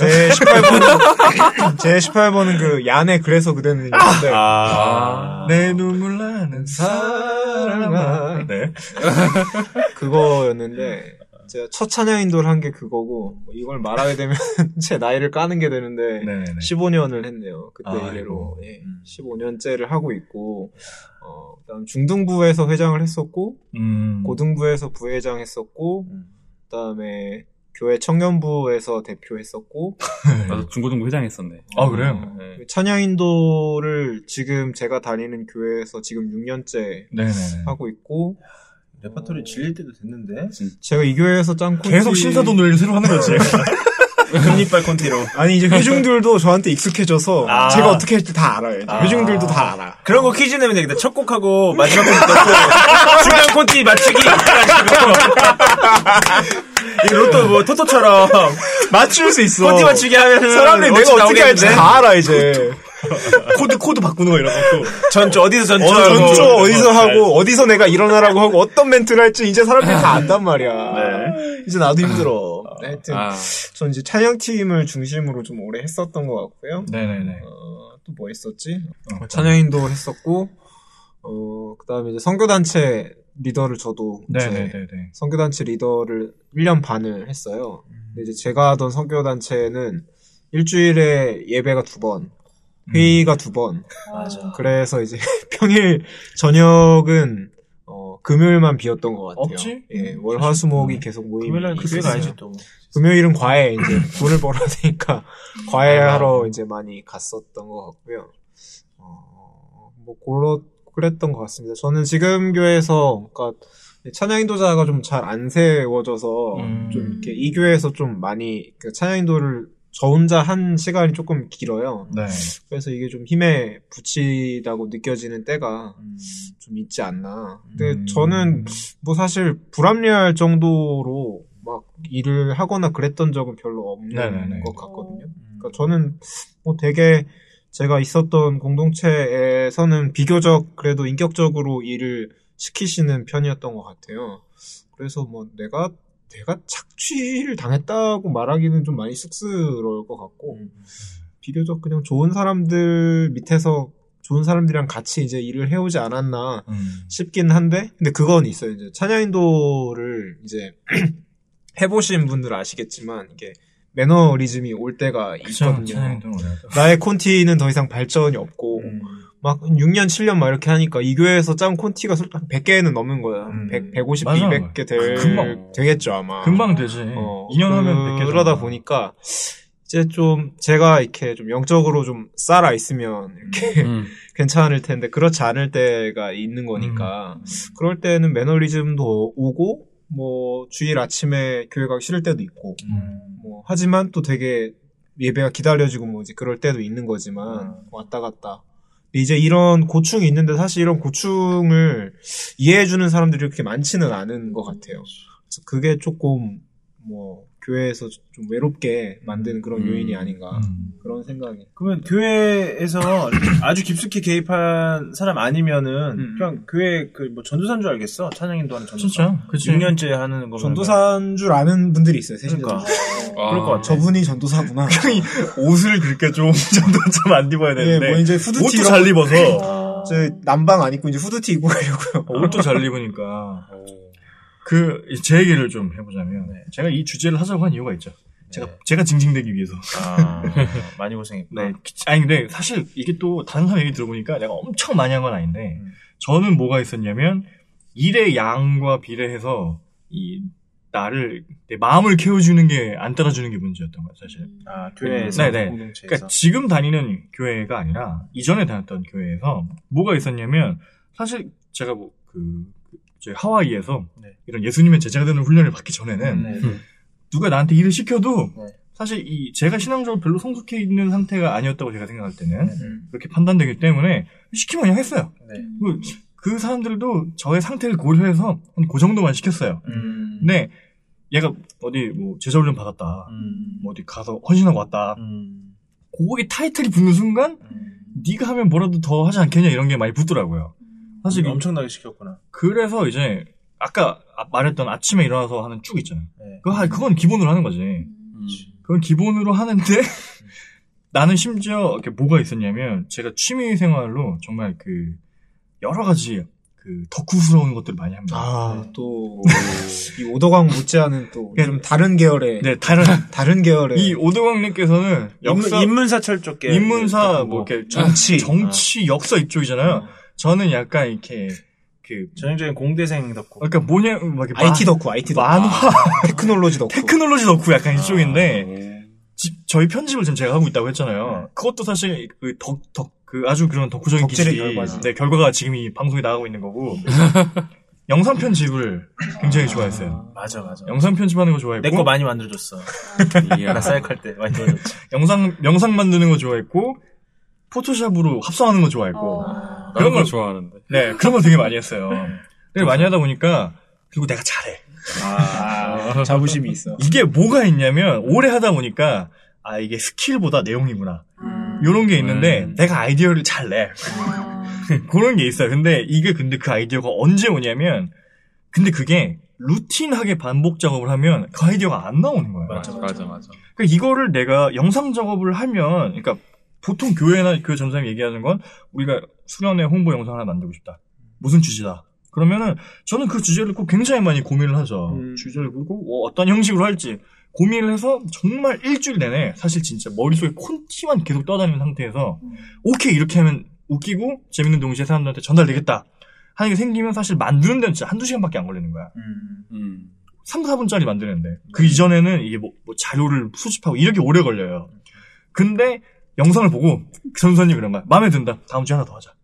제 18번은 그 야네 그래서 그대는 있는데. 내 눈물 나는 사랑아. 네. 그거였는데, 제가 첫 찬양 인도를 한 게 그거고, 이걸 말하게 되면 제 나이를 까는 게 되는데, 15년을 했네요. 그때 이래로. 15년째를 하고 있고, 그다음 중등부에서 회장을 했었고, 고등부에서 부회장 했었고, 그다음에 교회 청년부에서 대표했었고. 나도 중고등부 회장했었네. 그래요? 네. 찬양인도를 지금 제가 다니는 교회에서 지금 6년째 하고 있고. 레퍼토리 질릴 때도 됐는데. 제가 이 교회에서 짠 콘티. 계속 신사도 노래를 새로 하는 거지. 금리빨 콘티로. 아니, 이제 회중들도 저한테 익숙해져서 제가 어떻게 할지 다 알아요. 회중들도 다 알아. 그런 거 퀴즈 내면 되겠다. 첫 곡하고 마지막 곡 넣고 중간 콘티 맞추기 이 로또 뭐 토토처럼 맞출 수 있어. 콘티 맞추기 하면은 사람들이 내가 어떻게 할지 다 알아 이제. 코드 바꾸는 거 이런 것도. 전주 어디서 전주 어디서 하고 어디서 내가 일어나라고 하고 어떤 멘트를 할지 이제 사람들이 다 안단 말이야. 이제 나도 힘들어. 하여튼 전 이제 찬양팀을 중심으로 좀 오래 했었던 것 같고요. 또 뭐 했었지? 찬양인도 했었고, 그다음에 이제 선교단체 리더를 저도 선교단체 리더를 1년 반을 했어요. 근데 이제 제가 하던 선교단체는 일주일에 예배가 2번, 회의가 2번. 맞아. 그래서 이제 평일 저녁은 금요일만 비었던 것 같아요. 없지? 예, 월, 화, 수, 목이 계속 모임이 금요일은 교회가 아니지 또. 금요일은 과외 이제 돈을 벌어야 되니까 과외하러 이제 많이 갔었던 것 같고요. 그랬던 것 같습니다. 저는 지금 교회에서 그러니까 찬양인도자가 좀 잘 안 세워져서 좀 이렇게 이 교회에서 좀 많이 그 찬양인도를 저 혼자 한 시간이 조금 길어요. 그래서 이게 좀 힘에 부치다고 느껴지는 때가 좀 있지 않나. 근데 저는 뭐 사실 불합리할 정도로 막 일을 하거나 그랬던 적은 별로 없는 것 같거든요. 그러니까 저는 뭐 되게 제가 있었던 공동체에서는 비교적 그래도 인격적으로 일을 시키시는 편이었던 것 같아요. 그래서 뭐 내가 착취를 당했다고 말하기는 좀 많이 쑥스러울 것 같고, 비교적 그냥 좋은 사람들 밑에서 좋은 사람들이랑 같이 이제 일을 해오지 않았나 싶긴 한데, 근데 그건 있어요. 이제 찬양인도를 이제 해보신 분들은 아시겠지만, 이게 매너리즘이 올 때가 있거든요. 나의 콘티는 더 이상 발전이 없고, 막 6년, 7년 막 이렇게 하니까 이 교회에서 짠 콘티가 한 100개는 넘는 거야. 150, 맞아. 200개 되겠죠, 아마. 금방 되지. 2년 하면 100개. 그러다 보니까, 이제 좀, 제가 이렇게 좀 영적으로 좀 살아 있으면, 이렇게 괜찮을 텐데, 그렇지 않을 때가 있는 거니까, 그럴 때는 매너리즘도 오고, 뭐 주일 아침에 교회 가기 싫을 때도 있고 뭐 하지만 또 되게 예배가 기다려지고 뭐 이제 그럴 때도 있는 거지만 왔다 갔다. 이제 이런 고충이 있는데 사실 이런 고충을 이해해주는 사람들이 그렇게 많지는 않은 것 같아요. 그래서 그게 조금 뭐 교회에서 좀 외롭게 만드는 그런 요인이 아닌가 그런 생각이. 그러면 교회에서 아주 깊숙이 개입한 사람 아니면은 그냥 교회 그 뭐 전도사인 줄 알겠어. 찬양 인도하는 전도사. 진짜. 6년째 하는 거. 전도사인 줄 아는 분들이 있어요. 그러니까. 그럴 것 같아. 저분이 전도사구나. 옷을 그렇게 좀 안 입어야 되는데. 뭐 이제 후드티 옷도 잘 입어서. 저 남방 안 입고 이제 후드티 입고 가려고요. 옷도 잘 입으니까. 제 얘기를 좀 해보자면, 제가 이 주제를 하자고 한 이유가 있죠. 제가 징징대기 위해서. 많이 고생했고. 네. 아니, 근데 사실 이게 또 다른 사람 얘기 들어보니까 내가 엄청 많이 한 건 아닌데, 저는 뭐가 있었냐면, 일의 양과 비례해서, 나를, 내 마음을 키워주는 게 안 따라주는 게 문제였던 거야, 사실. 교회에서. 네네. 공동체에서. 그러니까 지금 다니는 교회가 아니라, 이전에 다녔던 교회에서, 뭐가 있었냐면, 사실 제가 저희 하와이에서 이런 예수님의 제자가 되는 훈련을 받기 전에는 누가 나한테 일을 시켜도 사실 제가 신앙적으로 별로 성숙해 있는 상태가 아니었다고 제가 생각할 때는 그렇게 판단되기 때문에 시키면 그냥 했어요. 그 사람들도 저의 상태를 고려해서 한 그 정도만 시켰어요. 근데 얘가 어디 뭐 제자 훈련 받았다, 뭐 어디 가서 헌신하고 왔다, 그거에 타이틀이 붙는 순간 네가 하면 뭐라도 더 하지 않겠냐 이런 게 많이 붙더라고요. 사실 엄청나게 시켰구나. 그래서 이제 아까 말했던 아침에 일어나서 하는 쭉 있잖아요. 그건 기본으로 하는 거지. 그건 기본으로 하는데 나는 심지어 뭐가 있었냐면 제가 취미 생활로 정말 여러 가지 덕후스러운 것들을 많이 합니다. 또 이 오덕왕 못지않은 또 좀 다른 계열의 다른 계열의 이 오덕왕님께서는 인문사 철쪽 계열, 인문사 뭐 이렇게 정치 역사 이쪽이잖아요. 저는 약간 이렇게 전형적인 공대생 덕후. 그러니까 뭐냐 IT 덕후, 만화 테크놀로지 덕후 약간 이쪽인데 저희 편집을 지금 제가 하고 있다고 했잖아요. 그것도 사실 아주 그런 덕후적인 기질이 결과가 지금 이 방송에 나가고 있는 거고. 영상 편집을 굉장히 좋아했어요. 맞아. 영상 편집하는 거 좋아했고. 내 거 많이 만들어줬어. 나 사역할 때 많이 도와줬지. 영상 만드는 거 좋아했고, 포토샵으로 합성하는 거 좋아했고. 그런 거 좋아하는데. 네, 그런 거 되게 많이 했어요. 되게 많이 하다 보니까, 그리고 내가 잘해. 자부심이 있어. 이게 뭐가 있냐면, 오래 하다 보니까, 이게 스킬보다 내용이구나. 요런 게 있는데, 내가 아이디어를 잘 내. 그런 게 있어요. 근데 그 아이디어가 언제 오냐면, 근데 그게 루틴하게 반복 작업을 하면 그 아이디어가 안 나오는 거예요. 맞아. 그러니까 이거를 내가 영상 작업을 하면, 그러니까 보통 교회나 교회 전사님이 얘기하는 건 우리가 수련회 홍보 영상 하나 만들고 싶다. 무슨 주제다. 그러면은 저는 그 주제를 꼭 굉장히 많이 고민을 하죠. 주제를 보고 어떤 형식으로 할지 고민을 해서 정말 일주일 내내 사실 진짜 머릿속에 콘티만 계속 떠다니는 상태에서 오케이 이렇게 하면 웃기고 재밌는 동시에 사람들한테 전달되겠다 하는 게 생기면 사실 만드는 데는 진짜 한두 시간밖에 안 걸리는 거야. 3, 4분짜리 만드는데 그 이전에는 이게 뭐 자료를 수집하고 이렇게 오래 걸려요. 근데 영상을 보고 전선이 그런 거야. 마음에 든다. 다음 주에 하나 더 하자.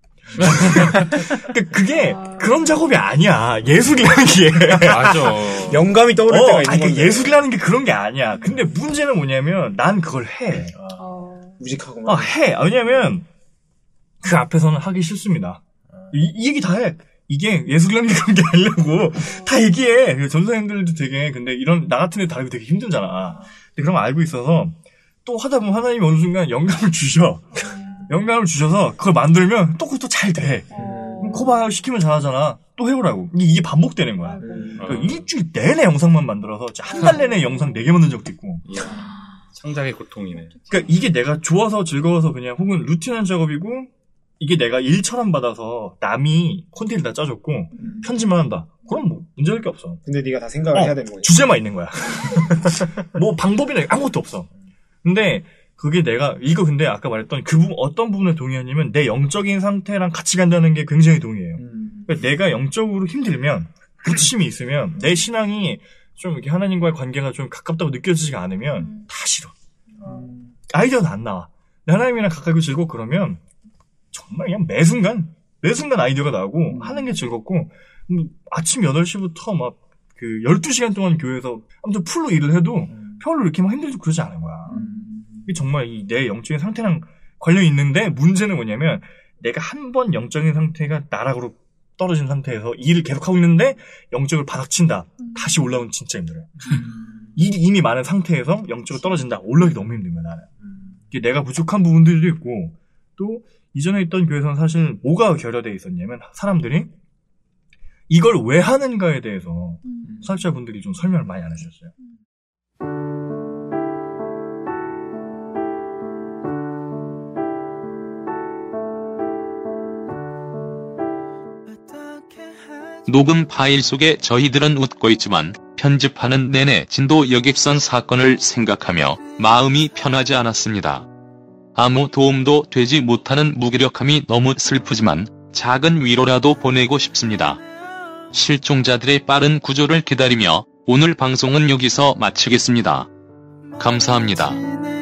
그게 그런 작업이 아니야. 예술이라는 게. 맞아. 영감이 떠오를 때가 있는 건데. 예술이라는 게 그런 게 아니야. 근데 문제는 뭐냐면 난 그걸 해. 무식하구나. 해. 왜냐면 그 앞에서는 하기 싫습니다. 이 얘기 다 해. 이게 예술이라는 게 그런 게 아니라고 다 얘기해. 전도사님들도 되게 근데 나 같은 애 다루기 되게 힘들잖아. 근데 그런 거 알고 있어서 또 하다 보면 하나님이 어느 순간 영감을 주셔. 영감을 주셔서 그걸 만들면 또 그것도 잘 돼. 코바 시키면 잘하잖아. 또 해보라고. 이게 반복되는 거야. 그러니까 일주일 내내 영상만 만들어서 한 달 내내 영상 4개 만든 적도 있고. 창작의 고통이네. 그러니까 이게 내가 좋아서 즐거워서 그냥 혹은 루틴한 작업이고 이게 내가 일처럼 받아서 남이 콘텐츠 다 짜줬고 편집만 한다. 그럼 뭐 문제될 게 없어. 근데 네가 다 생각을 해야 되는 거지. 주제만 있는 거야. 뭐 방법이나 아무것도 없어. 근데 그게 이거 근데 아까 말했던 어떤 부분에 동의하냐면 내 영적인 상태랑 같이 간다는 게 굉장히 동의해요. 그러니까 내가 영적으로 힘들면, 부침이 있으면, 내 신앙이 좀 이렇게 하나님과의 관계가 좀 가깝다고 느껴지지가 않으면 다 싫어. 아이디어는 안 나와. 하나님이랑 가까이 즐겁고 그러면 정말 그냥 매 순간 아이디어가 나오고 하는 게 즐겁고 아침 8시부터 막 그 12시간 동안 교회에서 아무튼 풀로 일을 해도 별로 이렇게 막 힘들고 그러지 않은 거야. 이게 정말 이 내 영적인 상태랑 관련이 있는데 문제는 뭐냐면 내가 한 번 영적인 상태가 나락으로 떨어진 상태에서 일을 계속하고 있는데 영적을 바닥친다. 다시 올라오면 진짜 힘들어요. 일이 이미 많은 상태에서 영적으로 떨어진다. 올라오기 너무 힘든 거야, 나는. 이게 내가 부족한 부분들도 있고 또 이전에 있던 교회에서는 사실 뭐가 결여되어 있었냐면 사람들이 이걸 왜 하는가에 대해서 사역자분들이 좀 설명을 많이 안 해주셨어요. 녹음 파일 속에 저희들은 웃고 있지만 편집하는 내내 진도 여객선 사건을 생각하며 마음이 편하지 않았습니다. 아무 도움도 되지 못하는 무기력함이 너무 슬프지만 작은 위로라도 보내고 싶습니다. 실종자들의 빠른 구조를 기다리며 오늘 방송은 여기서 마치겠습니다. 감사합니다.